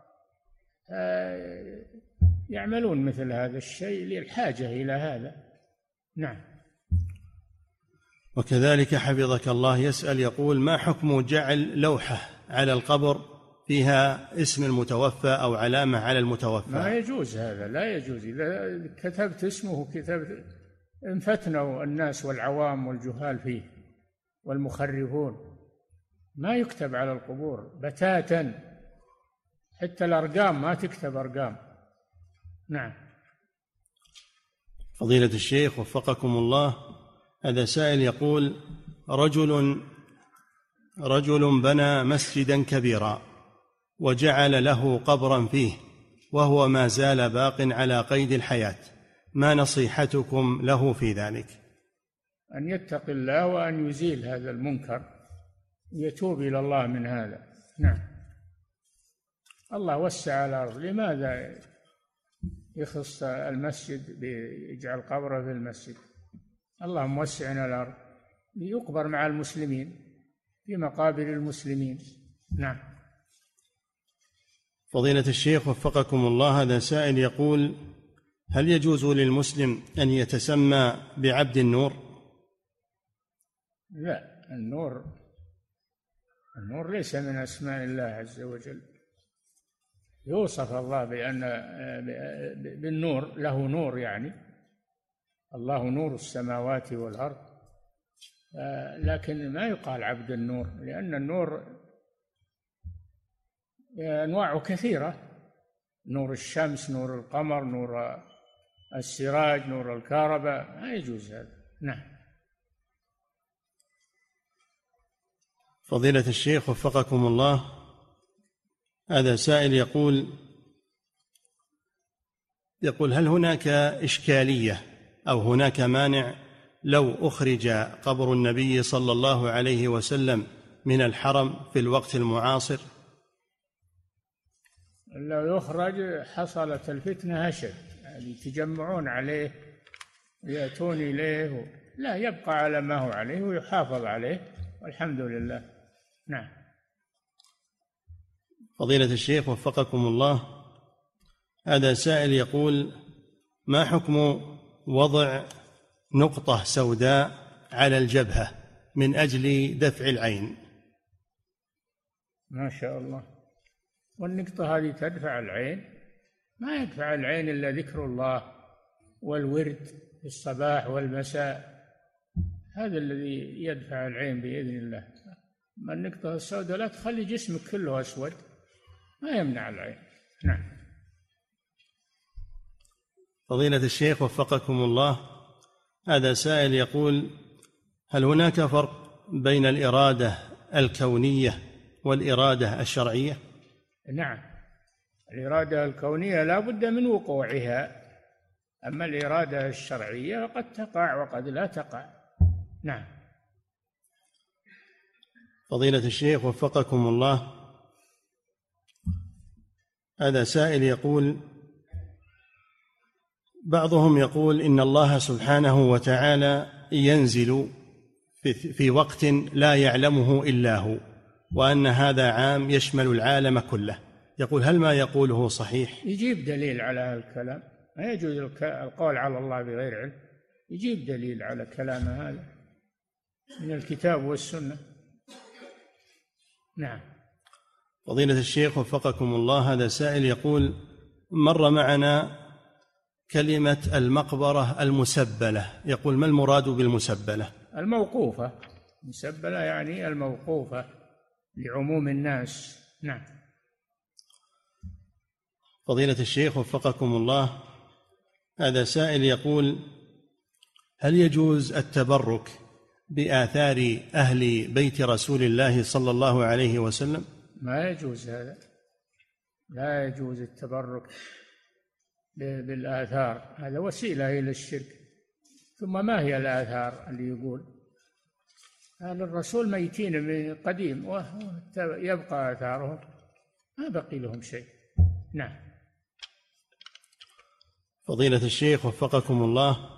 يعملون مثل هذا الشيء للحاجة إلى هذا. نعم. وكذلك حفظك الله يسأل يقول: ما حكم جعل لوحة على القبر فيها اسم المتوفى أو علامة على المتوفى؟ ما يجوز هذا، لا يجوز. إذا كتبت اسمه انفتنوا الناس والعوام والجهال فيه والمخرفون. ما يكتب على القبور بتاتا، حتى الأرقام ما تكتب أرقام. نعم. فضيلة الشيخ وفقكم الله، هذا سائل يقول: رجل بنى مسجدا كبيرا وجعل له قبرا فيه وهو ما زال باق على قيد الحياة، ما نصيحتكم له في ذلك؟ أن يتقي الله وأن يزيل هذا المنكر، يتوب إلى الله من هذا. نعم. الله وسع الأرض، لماذا يخص المسجد بيجعل قبره في المسجد؟ الله موسع الأرض يقبر مع المسلمين في مقابر المسلمين. نعم. فضيلة الشيخ وفقكم الله، هذا سائل يقول: هل يجوز للمسلم أن يتسمى بعبد النور؟ لا، النور ليس من أسماء الله عز وجل. يوصف الله بالنور، له نور، يعني الله نور السماوات والأرض، لكن ما يقال عبد النور، لأن النور أنواعه كثيرة: نور الشمس، نور القمر، نور السراج، نور الكهرباء، ما يجوز هذا. نعم. فضيلة الشيخ وفقكم الله، هذا سائل يقول: هل هناك إشكالية أو هناك مانع لو أخرج قبر النبي صلى الله عليه وسلم من الحرم في الوقت المعاصر؟ لو يخرج حصلت الفتنة أشد، يعني يتجمعون عليه ويأتون إليه، لا، يبقى على ما هو عليه ويحافظ عليه، والحمد لله. نعم. فضيلة الشيخ وفقكم الله، هذا سائل يقول: ما حكم وضع نقطة سوداء على الجبهة من أجل دفع العين؟ ما شاء الله. والنقطة هذه تدفع العين؟ ما يدفع العين إلا ذكر الله والورد في الصباح والمساء، هذا الذي يدفع العين بإذن الله. ما النقطة السوداء لا تخلي جسمك كله أسود، ما يمنع العين. نعم. فضيلة الشيخ وفقكم الله، هذا سائل يقول: هل هناك فرق بين الإرادة الكونية والإرادة الشرعية؟ نعم. الإرادة الكونية لا بد من وقوعها، أما الإرادة الشرعية قد تقع وقد لا تقع. نعم. فضيلة الشيخ وفقكم الله، هذا سائل يقول: بعضهم يقول إن الله سبحانه وتعالى ينزل في وقت لا يعلمه إلا هو، وأن هذا عام يشمل العالم كله، يقول هل ما يقوله صحيح؟ يجيب دليل على هذا الكلام، ما يجوز القول على الله بغير علم، يجيب دليل على كلام هذا من الكتاب والسنة. نعم. فضيلة الشيخ وفقكم الله، هذا سائل يقول مر معنا كلمة المقبرة المسبلة، يقول ما المراد بالمسبلة؟ الموقوفة، مسبلة يعني الموقوفة لعموم الناس. نعم. فضيلة الشيخ وفقكم الله، هذا سائل يقول هل يجوز التبرك بآثار أهل بيت رسول الله صلى الله عليه وسلم؟ ما يجوز هذا، لا يجوز التبرك بالآثار، هذا وسيلة إلى الشرك. ثم ما هي الآثار اللي يقول؟ أهل الرسول ميتين من قديم ويبقى آثارهم، ما بقي لهم شيء. نعم. فضيلة الشيخ وفقكم الله،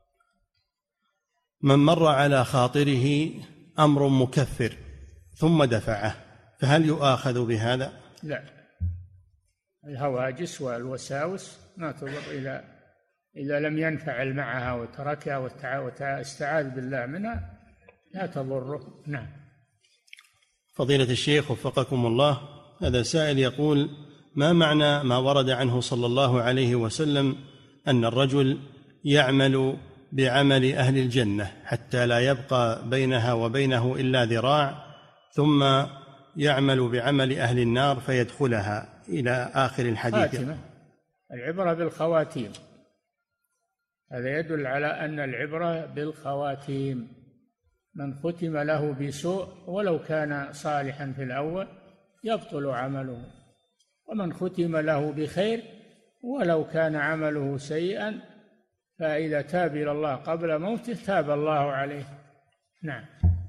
من مر على خاطره أمر مكفر ثم دفعه فهل يؤاخذ بهذا؟ لا، الهواجس والوساوس ما تضر إذا لم ينفعل معها وتركها واستعاذ بالله منها لا تضره. نعم. فضيلة الشيخ وفقكم الله، هذا سائل يقول ما معنى ما ورد عنه صلى الله عليه وسلم أن الرجل يعمل بعمل أهل الجنة حتى لا يبقى بينها وبينه إلا ذراع، ثم يعمل بعمل أهل النار فيدخلها إلى آخر الحديث؟ خاتمة. العبرة بالخواتيم، هذا يدل على أن العبرة بالخواتيم. من ختم له بسوء ولو كان صالحا في الأول يبطل عمله، ومن ختم له بخير ولو كان عمله سيئا فإذا تاب إلى الله قبل موته تاب الله عليه. نعم.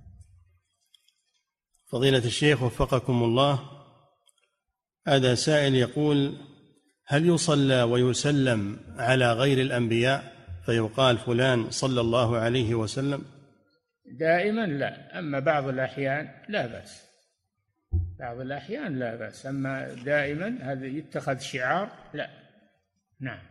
فضيلة الشيخ وفقكم الله، هذا سائل يقول هل يصلى ويسلم على غير الأنبياء فيقال فلان صلى الله عليه وسلم؟ دائما لا، أما بعض الأحيان لا بأس، بعض الأحيان لا بأس، أما دائما هذا يتخذ شعار لا. نعم.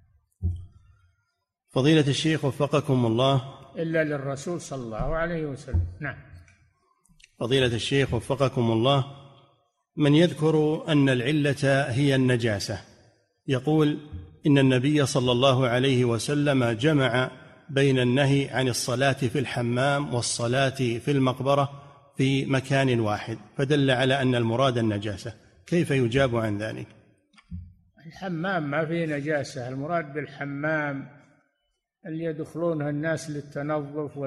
فضيلة الشيخ وفقكم الله، إلا للرسول صلى الله عليه وسلم. نعم. فضيلة الشيخ وفقكم الله، من يذكر أن العلة هي النجاسة يقول إن النبي صلى الله عليه وسلم جمع بين النهي عن الصلاة في الحمام والصلاة في المقبرة في مكان واحد فدل على أن المراد النجاسة، كيف يجاب عن ذلك؟ الحمام ما فيه نجاسة، المراد بالحمام اللي يدخلونها الناس للتنظف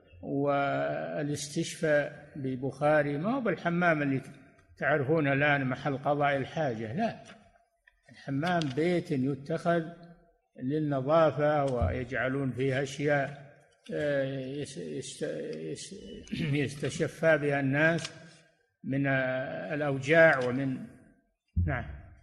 والاستشفاء ببخاري، ما هو بالحمام اللي تعرفون الآن محل قضاء الحاجة، لا، الحمام بيت يتخذ للنظافة ويجعلون فيه أشياء يستشفى بها الناس من الأوجاع ومن. نعم.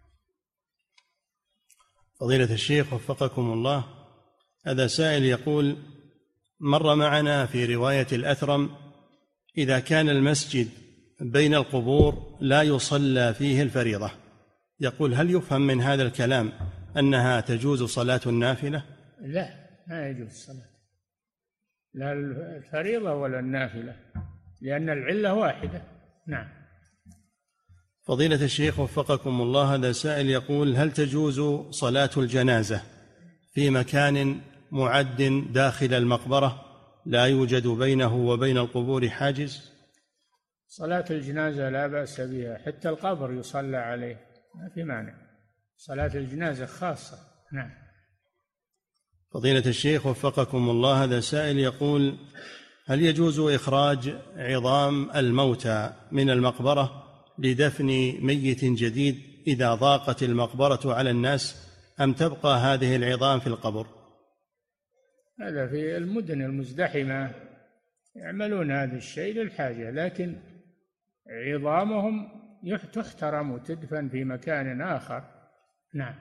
فضيلة الشيخ وفقكم الله، هذا سائل يقول مر معنا في رواية الأثرم إذا كان المسجد بين القبور لا يصلى فيه الفريضة، يقول هل يفهم من هذا الكلام أنها تجوز صلاة النافلة؟ لا، ما يجوز الصلاة، لا الفريضة ولا النافلة، لأن العلة واحدة. نعم. فضيلة الشيخ وفقكم الله، هذا سائل يقول هل تجوز صلاة الجنازة في مكان معد داخل المقبرة لا يوجد بينه وبين القبور حاجز؟ صلاة الجنازة لا بأس بها، حتى القبر يصلى عليه ما في مانع، صلاة الجنازة خاصة. نعم. فضيلة الشيخ وفقكم الله، هذا سائل يقول هل يجوز إخراج عظام الموتى من المقبرة لدفن ميت جديد إذا ضاقت المقبرة على الناس، أم تبقى هذه العظام في القبر؟ هذا في المدن المزدحمة يعملون هذا الشيء للحاجة، لكن عظامهم تحترم وتدفن في مكان آخر. نعم.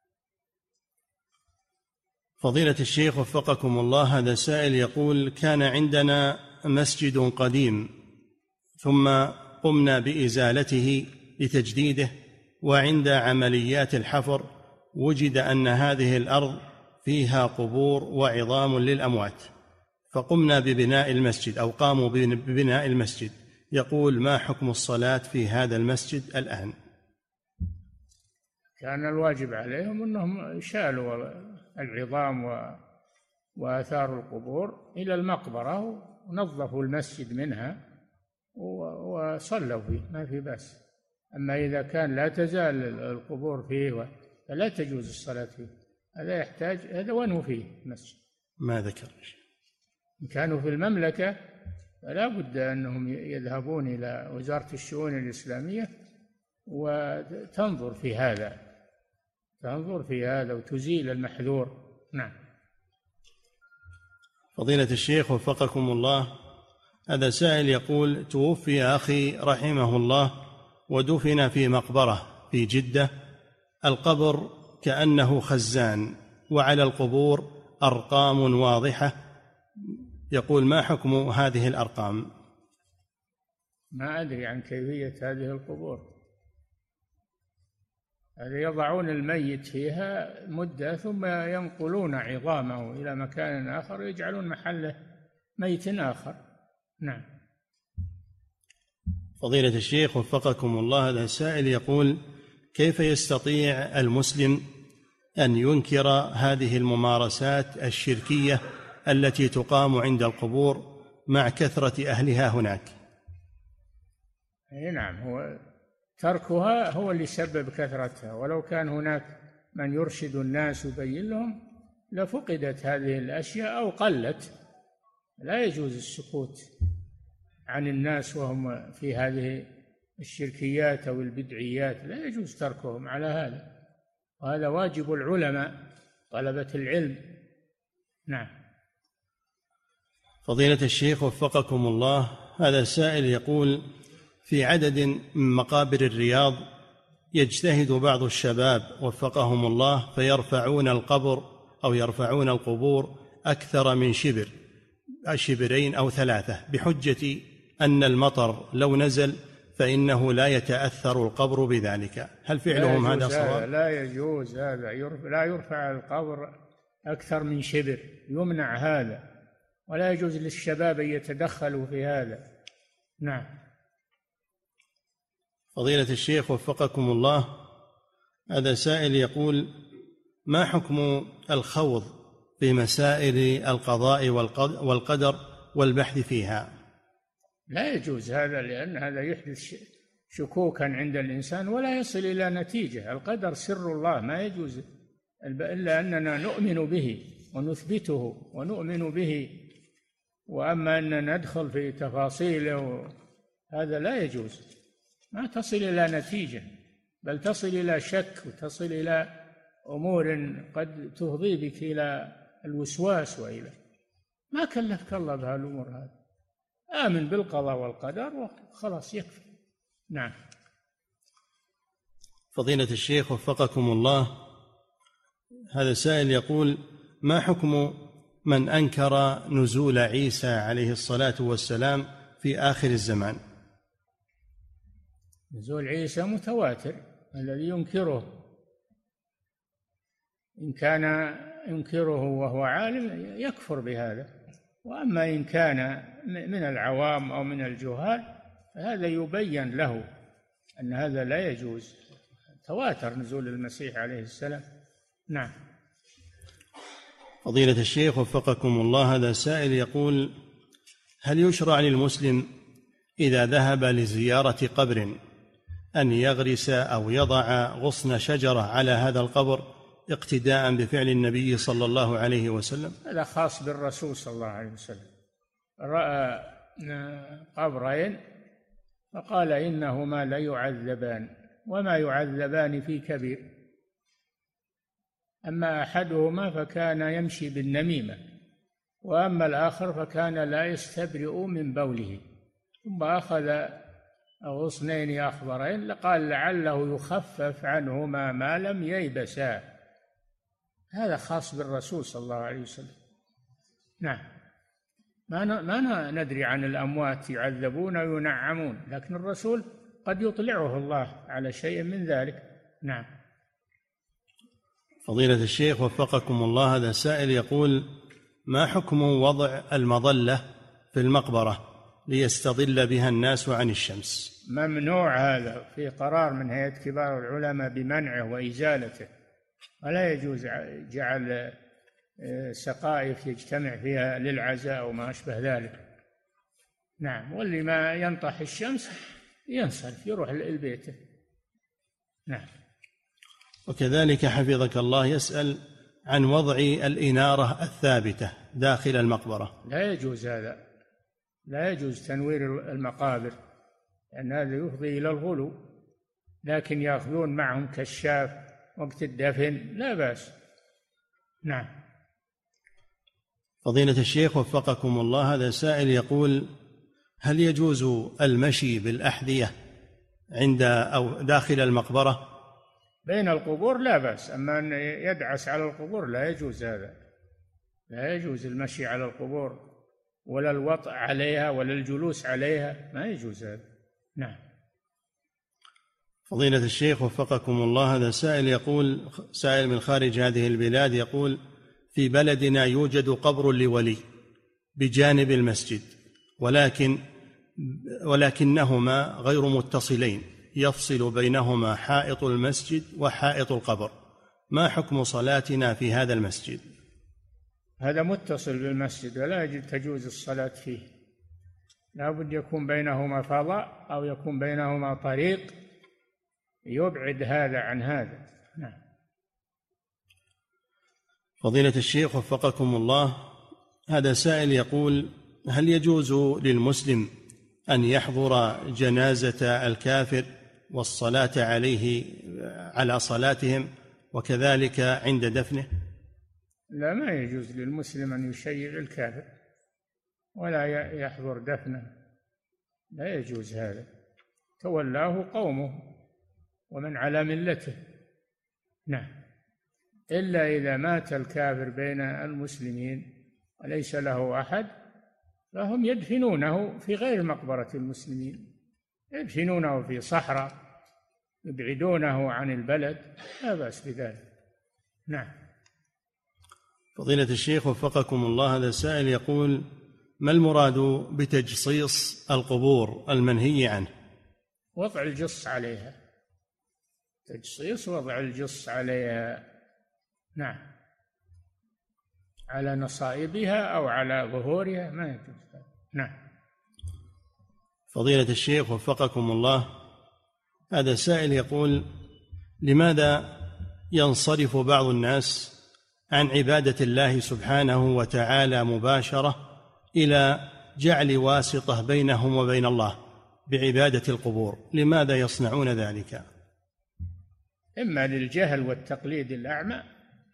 فضيلة الشيخ وفقكم الله، هذا سائل يقول كان عندنا مسجد قديم ثم قمنا بإزالته لتجديده وعند عمليات الحفر وجد أن هذه الأرض فيها قبور وعظام للأموات، فقمنا ببناء المسجد أو قاموا ببناء المسجد، يقول: ما حكم الصلاة في هذا المسجد الآن؟ كان الواجب عليهم أنهم شالوا العظام وآثار القبور إلى المقبرة ونظفوا المسجد منها وصلوا فيه، ما في بأس. أما إذا كان لا تزال القبور فيه فلا تجوز الصلاة فيه، هذا يحتاج، هذا وين فيه مسجد؟ ما ذكر. إن كانوا في المملكة فلا بد أنهم يذهبون إلى وزارة الشؤون الإسلامية وتنظر في هذا، تنظر في هذا وتزيل المحذور. نعم. فضيلة الشيخ وفقكم الله، هذا سائل يقول: توفي أخي رحمه الله ودفن في مقبرة في جدة، القبر كأنه خزان وعلى القبور أرقام واضحة، يقول: ما حكم هذه الأرقام؟ ما أدري عن كيفية هذه القبور، يضعون الميت فيها مدة ثم ينقلون عظامه إلى مكان آخر ويجعلون محله ميت آخر. نعم. فضيلة الشيخ وفقكم الله، هذا السائل يقول: كيف يستطيع المسلم أن ينكر هذه الممارسات الشركية التي تقام عند القبور مع كثرة أهلها هناك؟ نعم، هو تركها هو اللي سبب كثرتها، ولو كان هناك من يرشد الناس ويبين لهم لفقدت هذه الأشياء أو قلت. لا يجوز السكوت عن الناس وهم في هذه الشركيات أو البدعيات، لا يجوز تركهم على هذا، وهذا واجب العلماء طلبة العلم. نعم. فضيلة الشيخ وفقكم الله، هذا سائل يقول: في عدد من مقابر الرياض يجتهد بعض الشباب وفقهم الله فيرفعون القبر أو يرفعون القبور أكثر من شبرين أو 3 بحجة أن المطر لو نزل فإنه لا يتأثر القبر بذلك، هل فعلهم هذا صواب؟ لا يجوز هذا، لا يرفع القبر أكثر من شبر، يمنع هذا، ولا يجوز للشباب أن يتدخلوا في هذا. نعم. فضيلة الشيخ وفقكم الله، هذا سائل يقول: ما حكم الخوض في مسائل القضاء والقدر والبحث فيها؟ لا يجوز هذا، لأن هذا يحدث شكوكا عند الإنسان ولا يصل إلى نتيجة. القدر سر الله، ما يجوز إلا أننا نؤمن به ونثبته ونؤمن به، وأما أن ندخل في تفاصيله هذا لا يجوز، ما تصل إلى نتيجة، بل تصل إلى شك وتصل إلى أمور قد تفضي بك إلى الوسواس وإلى ما كلفك الله بهالأمور هذه. آمن بالقضاء والقدر وخلاص يكفي. نعم. فضيلة الشيخ وفقكم الله، هذا سائل يقول: ما حكم من أنكر نزول عيسى عليه الصلاة والسلام في آخر الزمان؟ نزول عيسى متواتر، الذي ينكره إن كان ينكره وهو عالم يكفر بهذا، وأما إن كان من العوام أو من الجهال فهذا يبين له أن هذا لا يجوز. تواتر نزول المسيح عليه السلام. نعم. فضيلة الشيخ وفقكم الله، هذا سائل يقول: هل يشرع للمسلم إذا ذهب لزيارة قبر أن يغرس أو يضع غصن شجرة على هذا القبر اقتداء بفعل النبي صلى الله عليه وسلم؟ هذا خاص بالرسول صلى الله عليه وسلم، رأى قبرين فقال إنهما ليعذبان وما يعذبان في كبير، أما أحدهما فكان يمشي بالنميمة، وأما الآخر فكان لا يستبرئ من بوله، ثم أخذ غصنين أخضرين قال لعله يخفف عنهما ما لم ييبسا. هذا خاص بالرسول صلى الله عليه وسلم. نعم. ما ندري عن الأموات يعذبون وينعمون، لكن الرسول قد يطلعه الله على شيء من ذلك. نعم. فضيلة الشيخ وفقكم الله، هذا سائل يقول: ما حكم وضع المظلة في المقبرة ليستظل بها الناس عن الشمس؟ ممنوع هذا، في قرار من هيئة كبار العلماء بمنعه وإزالته، ولا يجوز جعل سقائف يجتمع فيها للعزاء وما أشبه ذلك. نعم. واللي ما ينطح الشمس ينصرف يروح لبيته. نعم. وكذلك حفظك الله يسأل عن وضع الإنارة الثابتة داخل المقبرة. لا يجوز هذا، لا يجوز تنوير المقابر، لأن هذا يفضي إلى الغلو، لكن يأخذون معهم كشاف وقت الدفن لا بأس. نعم. فضيلة الشيخ وفقكم الله، هذا سائل يقول: هل يجوز المشي بالأحذية عند أو داخل المقبرة؟ بين القبور لا بأس، أما أن يدعس على القبور لا يجوز هذا، لا يجوز المشي على القبور ولا الوطء عليها ولا الجلوس عليها، ما يجوز هذا. نعم. فضيلة الشيخ وفقكم الله، هذا سائل يقول، سائل من خارج هذه البلاد، يقول: في بلدنا يوجد قبر لولي بجانب المسجد، ولكنهما غير متصلين، يفصل بينهما حائط المسجد وحائط القبر، ما حكم صلاتنا في هذا المسجد؟ هذا متصل بالمسجد ولا تجوز الصلاة فيه، لا بد يكون بينهما فضاء أو يكون بينهما طريق يبعد هذا عن هذا. نعم. فضيلة الشيخ وفقكم الله، هذا سائل يقول: هل يجوز للمسلم أن يحضر جنازة الكافر والصلاة عليه على صلاتهم وكذلك عند دفنه؟ لا، ما يجوز للمسلم أن يشيع الكافر ولا يحضر دفنه، لا يجوز هذا، تولاه قومه ومن على ملته. نعم. إلا إذا مات الكافر بين المسلمين وليس له أحد فهم يدفنونه في غير مقبرة المسلمين، يدفنونه في صحراء يبعدونه عن البلد، لا بأس بذلك. نعم. فضيلة الشيخ وفقكم الله، هذا سائل يقول: ما المراد بتجصيص القبور المنهي عنه؟ وضع الجص عليها، تجصيص وضع الجص عليها. نعم. على نصائبها أو على ظهورها ما يجوز. نعم. فضيلة الشيخ وفقكم الله، هذا سائل يقول: لماذا ينصرف بعض الناس عن عبادة الله سبحانه وتعالى مباشرة إلى جعل واسطة بينهم وبين الله بعبادة القبور؟ لماذا يصنعون ذلك؟ إما للجهل والتقليد الأعمى،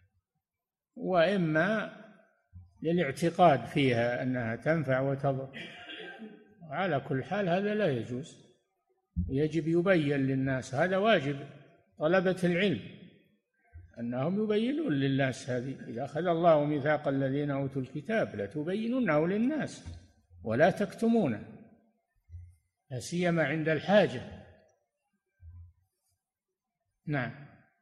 وإما للاعتقاد فيها أنها تنفع وتضر. على كل حال هذا لا يجوز، يجب يبين للناس، هذا واجب طلبة العلم أنهم يبينون للناس هذه. إذا أخذ الله ميثاق الذين أوتوا الكتاب لتبيننه للناس ولا تكتمونه، لا سيما عند الحاجة. نعم.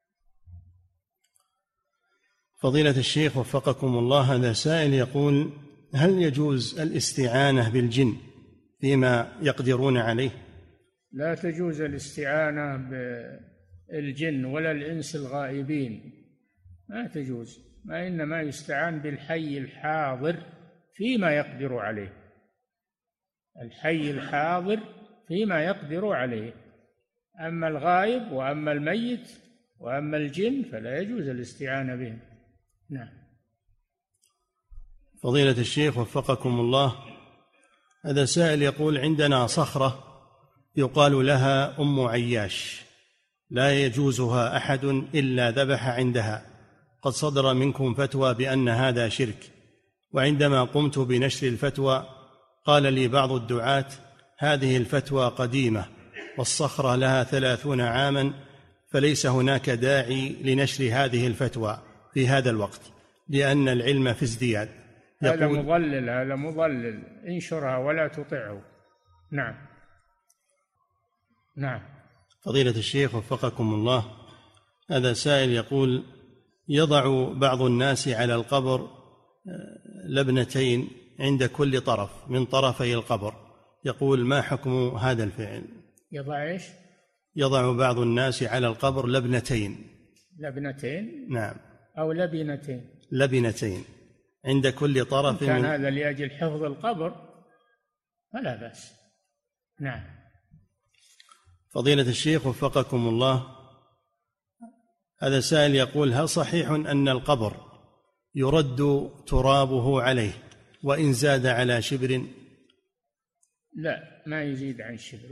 فضيلة الشيخ وفقكم الله، هذا سائل يقول: هل يجوز الاستعانة بالجن فيما يقدرون عليه؟ لا تجوز الاستعانة بالجن ولا الإنس الغائبين، ما تجوز، ما إنما يستعان بالحي الحاضر فيما يقدر عليه، الحي الحاضر فيما يقدر عليه. أما الغائب وأما الميت وأما الجن فلا يجوز الاستعانة بهم. نعم. فضيلة الشيخ وفقكم الله، هذا سائل يقول: عندنا صخرة يقال لها أم عياش، لا يجوزها أحد إلا ذبح عندها، قد صدر منكم فتوى بأن هذا شرك، وعندما قمت بنشر الفتوى قال لي بعض الدعاة: هذه الفتوى قديمة والصخرة لها 30 عاما، فليس هناك داعي لنشر هذه الفتوى في هذا الوقت لأن العلم في ازدياد. هذا مضلل، هذا مضلل، انشرها ولا تطعه. نعم. نعم. فضيلة الشيخ وفقكم الله، هذا سائل يقول: يضع بعض الناس على القبر لبنتين عند كل طرف من طرفي القبر، يقول: ما حكم هذا الفعل؟ يضع إيش؟ يضع بعض الناس على القبر لبنتين. لبنتين؟ نعم. أو لبنتين؟ لبنتين عند كل طرف. كان هذا لأجل حفظ القبر فلا بأس. نعم. فضيلة الشيخ وفقكم الله، هذا سائل يقول: هل صحيح أن القبر يرد ترابه عليه وإن زاد على شبر؟ لا، ما يزيد عن شبر،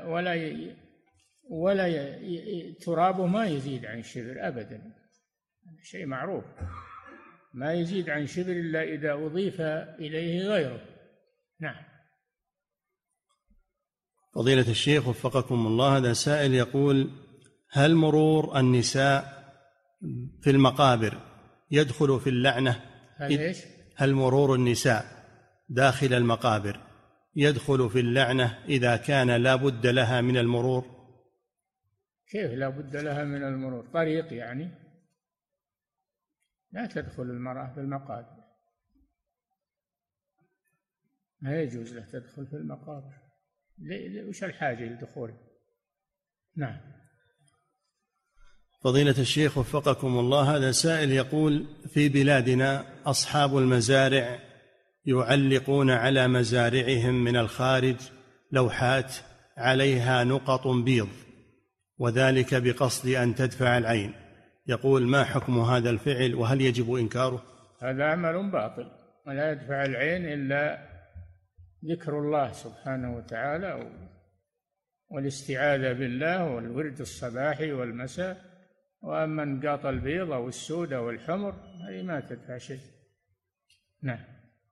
ولا ترابه ما يزيد عن شبر أبدا، شيء معروف. ما يزيد عن شبر إلا إذا أضيف إليه غيره. نعم. فضيلة الشيخ وفقكم الله، هذا سائل يقول: هل مرور النساء في المقابر يدخل في اللعنة؟ هل مرور النساء داخل المقابر يدخل في اللعنة إذا كان لا بد لها من المرور؟ كيف لا بد لها من المرور؟ طريق يعني؟ لا تدخل المرأة في المقابر، ما يجوز له تدخل في المقابر. وش الحاجة للدخول؟ نعم. فضيلة الشيخ وفقكم الله، هذا سائل يقول: في بلادنا أصحاب المزارع يعلقون على مزارعهم من الخارج لوحات عليها نقط بيض، وذلك بقصد أن تدفع العين. يقول: ما حكم هذا الفعل وهل يجب إنكاره؟ هذا عمل باطل، ولا يدفع العين إلا ذكر الله سبحانه وتعالى والاستعاذة بالله والورد الصباحي والمساء. وأما نقاط البيض أو السود أو الحمر هذه ما تدفع شيء. نعم.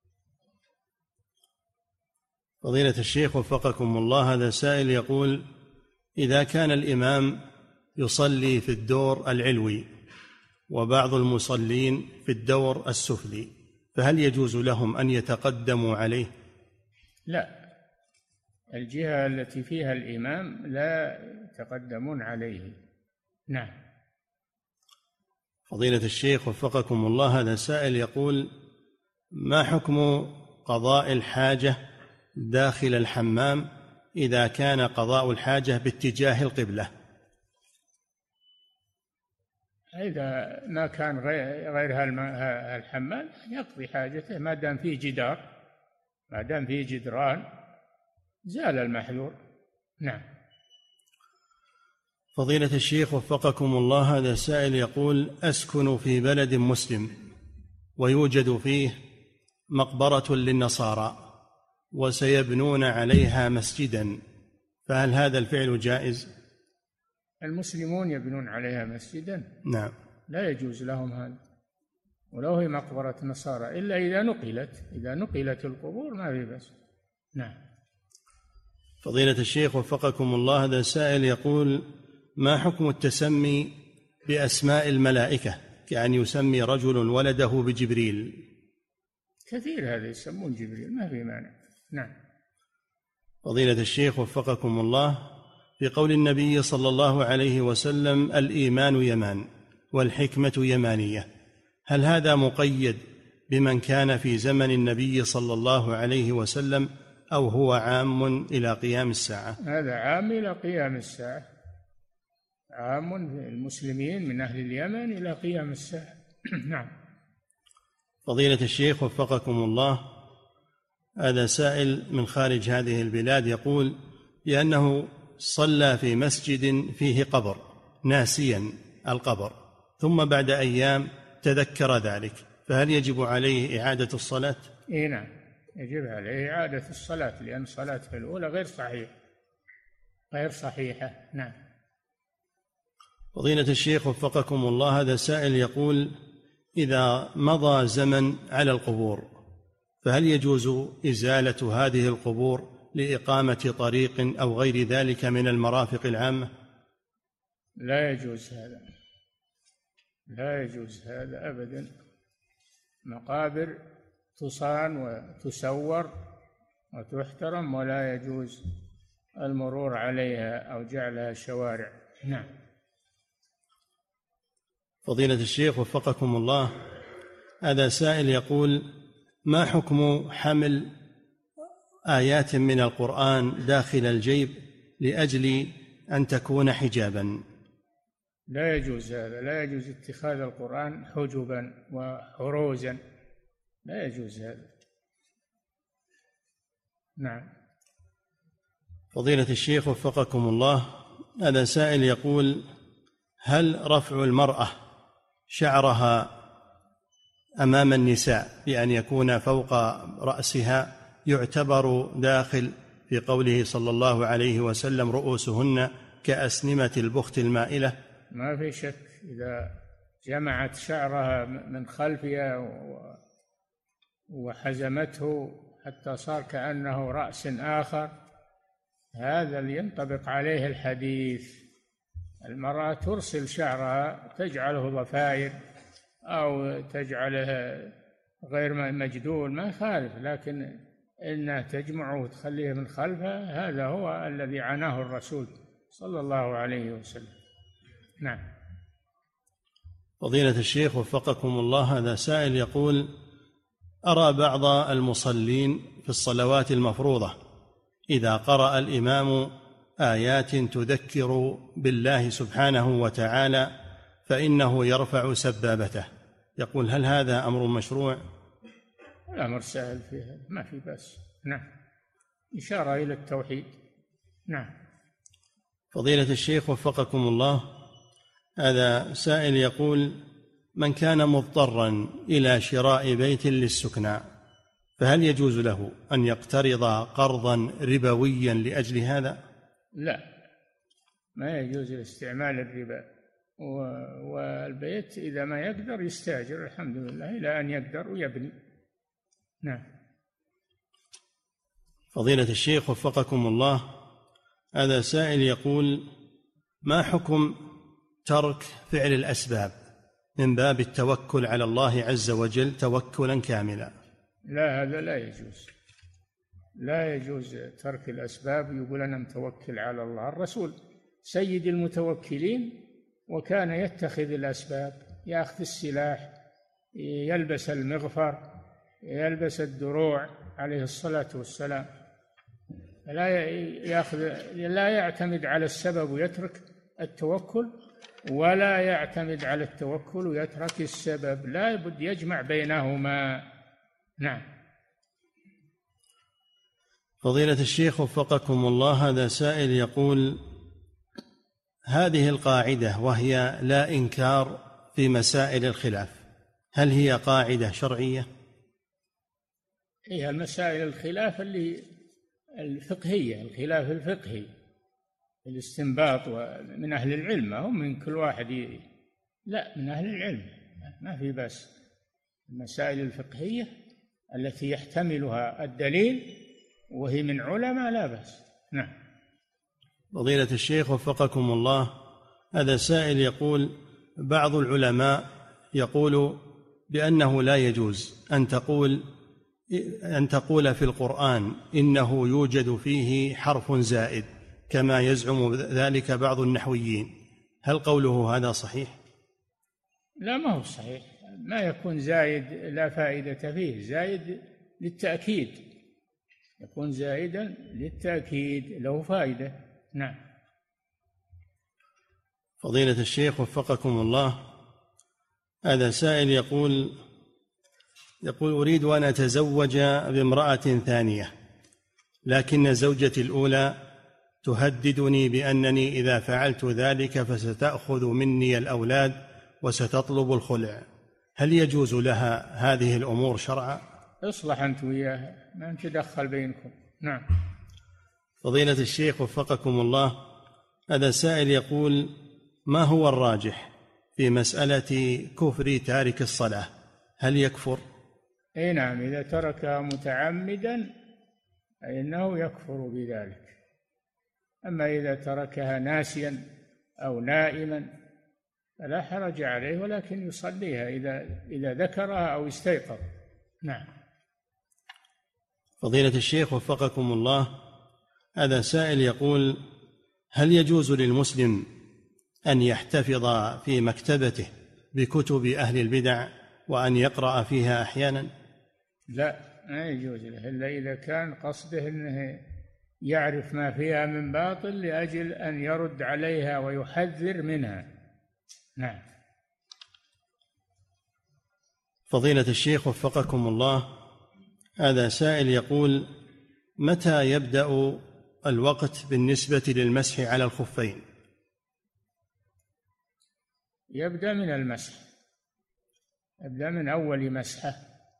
فضيلة الشيخ وفقكم الله، هذا سائل يقول: إذا كان الإمام يصلي في الدور العلوي وبعض المصلين في الدور السفلي، فهل يجوز لهم أن يتقدموا عليه؟ لا، الجهة التي فيها الإمام لا يتقدمون عليه. نعم. فضيلة الشيخ وفقكم الله، هذا سائل يقول: ما حكم قضاء الحاجة داخل الحمام إذا كان قضاء الحاجة باتجاه القبلة؟ إذا ما كان غير الحمام يقضي حاجته، ما دام فيه جدار، ما دام فيه جدران زال المحذور. نعم. فضيلة الشيخ وفقكم الله، هذا سائل يقول: أسكن في بلد مسلم ويوجد فيه مقبرة للنصارى وسيبنون عليها مسجدا، فهل هذا الفعل جائز؟ المسلمون يبنون عليها مسجدا؟ نعم. لا يجوز لهم هذا، ولو هي مقبرة نصارى، إلا إذا نقلت القبور ما في بأس. نعم. فضيلة الشيخ وفقكم الله، هذا سائل يقول: ما حكم التسمي بأسماء الملائكة كأن يسمي رجل ولده بجبريل؟ كثير هذا يسمون جبريل، ما في مانع. نعم. فضيلة الشيخ وفقكم الله، في قول النبي صلى الله عليه وسلم: الإيمان يمان والحكمة يمانية، هل هذا مقيد بمن كان في زمن النبي صلى الله عليه وسلم أو هو عام إلى قيام الساعة؟ هذا عام إلى قيام الساعة، عام المسلمين من أهل اليمن إلى قيام الساعة. نعم. فضيلة الشيخ وفقكم الله، هذا سائل من خارج هذه البلاد يقول: لأنه صلى في مسجد فيه قبر ناسيا القبر، ثم بعد أيام تذكر ذلك، فهل يجب عليه إعادة الصلاة؟ نعم، يجب عليه إعادة الصلاة، لأن صلاته الأولى غير صحيحة. نعم. فضيلة الشيخ وفقكم الله، هذا سائل يقول: إذا مضى زمن على القبور فهل يجوز إزالة هذه القبور لإقامة طريق أو غير ذلك من المرافق العامة؟ لا يجوز هذا، لا يجوز هذا أبدا. مقابر تصان وتسور وتحترم، ولا يجوز المرور عليها أو جعلها شوارع. نعم. فضيلة الشيخ وفقكم الله، هذا سائل يقول: ما حكم حمل آيات من القرآن داخل الجيب لأجل أن تكون حجابا؟ لا يجوز هذا، لا يجوز اتخاذ القرآن حجبا وحروزا، لا يجوز هذا. نعم. فضيلة الشيخ وفقكم الله، هذا سائل يقول: هل رفع المرأة شعرها أمام النساء بأن يكون فوق رأسها يعتبر داخل في قوله صلى الله عليه وسلم: رؤوسهن كأسنمة البخت المائلة؟ ما في شك، إذا جمعت شعرها من خلفها وحزمته حتى صار كأنه رأس آخر، هذا اللي ينطبق عليه الحديث. المرأة ترسل شعرها، تجعله ضفائر أو تجعله غير مجدول، ما يخالف، لكن إنها تجمعه وتخليه من خلفها، هذا هو الذي عناه الرسول صلى الله عليه وسلم. نعم. فضيلة الشيخ وفقكم الله، هذا سائل يقول: أرى بعض المصلين في الصلوات المفروضة إذا قرأ الإمام آيات تذكر بالله سبحانه وتعالى فإنه يرفع سبابته، يقول: هل هذا أمر مشروع؟ الأمر سهل فيها، ما في بأس. نعم، إشارة إلى التوحيد. نعم. فضيلة الشيخ وفقكم الله، هذا سائل يقول: من كان مضطرا إلى شراء بيت للسكنى فهل يجوز له أن يقترض قرضا ربويا لأجل هذا؟ لا، ما يجوز استعمال الربا، والبيت إذا ما يقدر يستأجر، الحمد لله، إلى أن يقدر ويبني. نعم. فضيلة الشيخ وفقكم الله، هذا سائل يقول: ما حكم ترك فعل الأسباب من باب التوكل على الله عز وجل توكلا كاملا؟ لا، هذا لا يجوز، لا يجوز ترك الأسباب. يقول أنا متوكل على الله. الرسول سيد المتوكلين وكان يتخذ الأسباب، يأخذ السلاح، يلبس المغفر، يلبس الدروع عليه الصلاة والسلام، لا يعتمد على السبب ويترك التوكل، ولا يعتمد على التوكل ويترك السبب، لا بد يجمع بينهما. نعم. فضيلة الشيخ وفقكم الله، هذا سائل يقول: هذه القاعدة وهي لا إنكار في مسائل الخلاف، هل هي قاعدة شرعية؟ هي المسائل الخلاف اللي الفقهية، الخلاف الفقهي، الاستنباط من أهل العلم، هم من كل واحد لا، من أهل العلم، ما في بس. المسائل الفقهية التي يحتملها الدليل وهي من علماء لا بأس. نعم. فضيلة الشيخ وفقكم الله، هذا سائل يقول: بعض العلماء يقول بأنه لا يجوز أن تقول في القرآن إنه يوجد فيه حرف زائد كما يزعم ذلك بعض النحويين، هل قوله هذا صحيح؟ لا، ما هو صحيح، ما يكون زائد لا فائدة فيه، زائد للتأكيد، يكون زائدا للتأكيد، له فائدة. نعم. فضيلة الشيخ وفقكم الله، هذا سائل يقول: أريد أن أتزوج بامرأة ثانية، لكن زوجتي الأولى تهددني بأنني إذا فعلت ذلك فستأخذ مني الأولاد وستطلب الخلع، هل يجوز لها هذه الأمور شرعا؟ اصلح أنت وياها، ما تدخل بينكم. نعم. فضيلة الشيخ وفقكم الله، هذا سائل يقول: ما هو الراجح في مسألة كفر تارك الصلاة، هل يكفر؟ اي نعم، إذا تركها متعمدا فإنه يكفر بذلك، أما إذا تركها ناسيا أو نائما فلا حرج عليه، ولكن يصليها إذا ذكرها أو استيقظ. نعم. فضيلة الشيخ وفقكم الله، هذا سائل يقول: هل يجوز للمسلم أن يحتفظ في مكتبته بكتب أهل البدع وأن يقرأ فيها أحيانا؟ لا، ما يجوز له إلا إذا كان قصده أنه يعرف ما فيها من باطل لأجل أن يرد عليها ويحذر منها. نعم. فضيلة الشيخ وفقكم الله، هذا سائل يقول: متى يبدأ الوقت بالنسبة للمسح على الخفين؟ يبدأ من المسح، يبدأ من أول مسحة،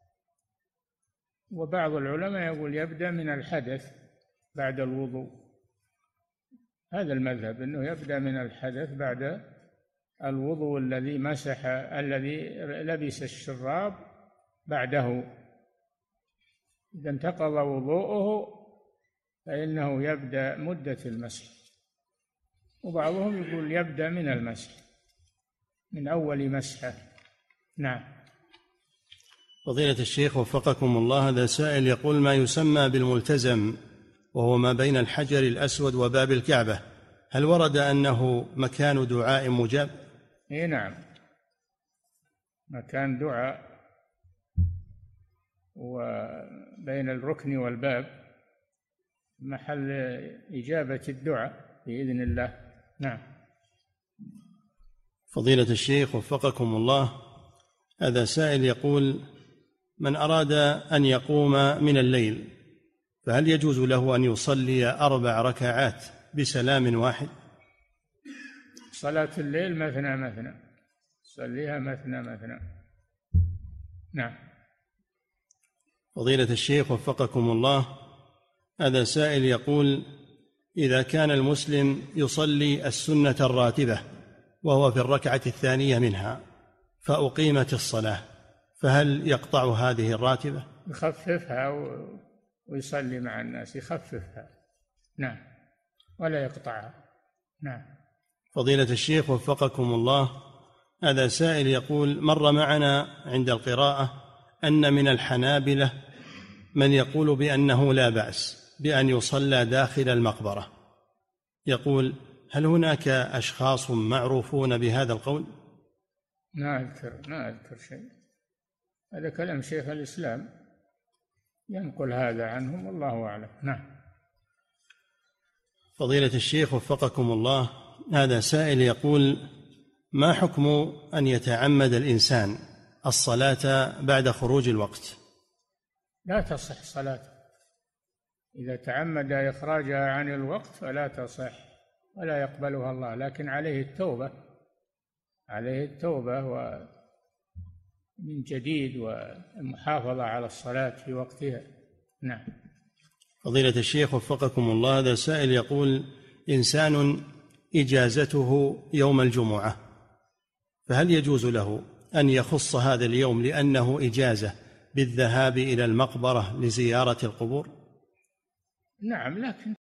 وبعض العلماء يقول يبدأ من الحدث بعد الوضوء. هذا المذهب، أنه يبدأ من الحدث بعد الوضوء الذي مسح، الذي لبس الشراب بعده. إذا انتقض وضوءه فإنه يبدأ مدة المسح. وبعضهم يقول يبدأ من المسح، من أول مسحة. نعم. فضيلة الشيخ وفقكم الله، هذا سائل يقول: ما يسمى بالملتزم وهو ما بين الحجر الأسود وباب الكعبة، هل ورد أنه مكان دعاء مجاب؟ إيه نعم، مكان دعاء، وبين الركن والباب محل إجابة الدعاء بإذن الله. نعم. فضيلة الشيخ وفقكم الله، هذا سائل يقول: من أراد أن يقوم من الليل فهل يجوز له أن يصلي 4 ركعات بسلام واحد؟ صلاة الليل مثنى مثنى، صليها مثنى مثنى. نعم. فضيلة الشيخ وفقكم الله، هذا سائل يقول: إذا كان المسلم يصلي السنة الراتبة وهو في الركعة الثانية منها فأقيمت الصلاة، فهل يقطع هذه الراتبة؟ يخففها ويصلي مع الناس، يخففها. نعم، ولا يقطعها. نعم. فضيلة الشيخ وفقكم الله، هذا سائل يقول: مر معنا عند القراءة أن من الحنابلة من يقول بأنه لا بأس بأن يصلى داخل المقبرة، يقول: هل هناك أشخاص معروفون بهذا القول؟ ما أذكر شيء. هذا كلام شيخ الإسلام ينقل هذا عنهم، والله أعلم. نعم. فضيلة الشيخ وفقكم الله، هذا سائل يقول: ما حكم أن يتعمد الإنسان الصلاة بعد خروج الوقت؟ لا تصح صلاته، إذا تعمد إخراجها عن الوقت فلا تصح ولا يقبلها الله، لكن عليه التوبة، عليه التوبة ومن جديد والمحافظة على الصلاة في وقتها. نعم. فضيلة الشيخ وفقكم الله، هذا سائل يقول: إنسان إجازته يوم الجمعة، فهل يجوز له أن يخص هذا اليوم لأنه إجازة بالذهاب إلى المقبرة لزيارة القبور؟ نعم، لكن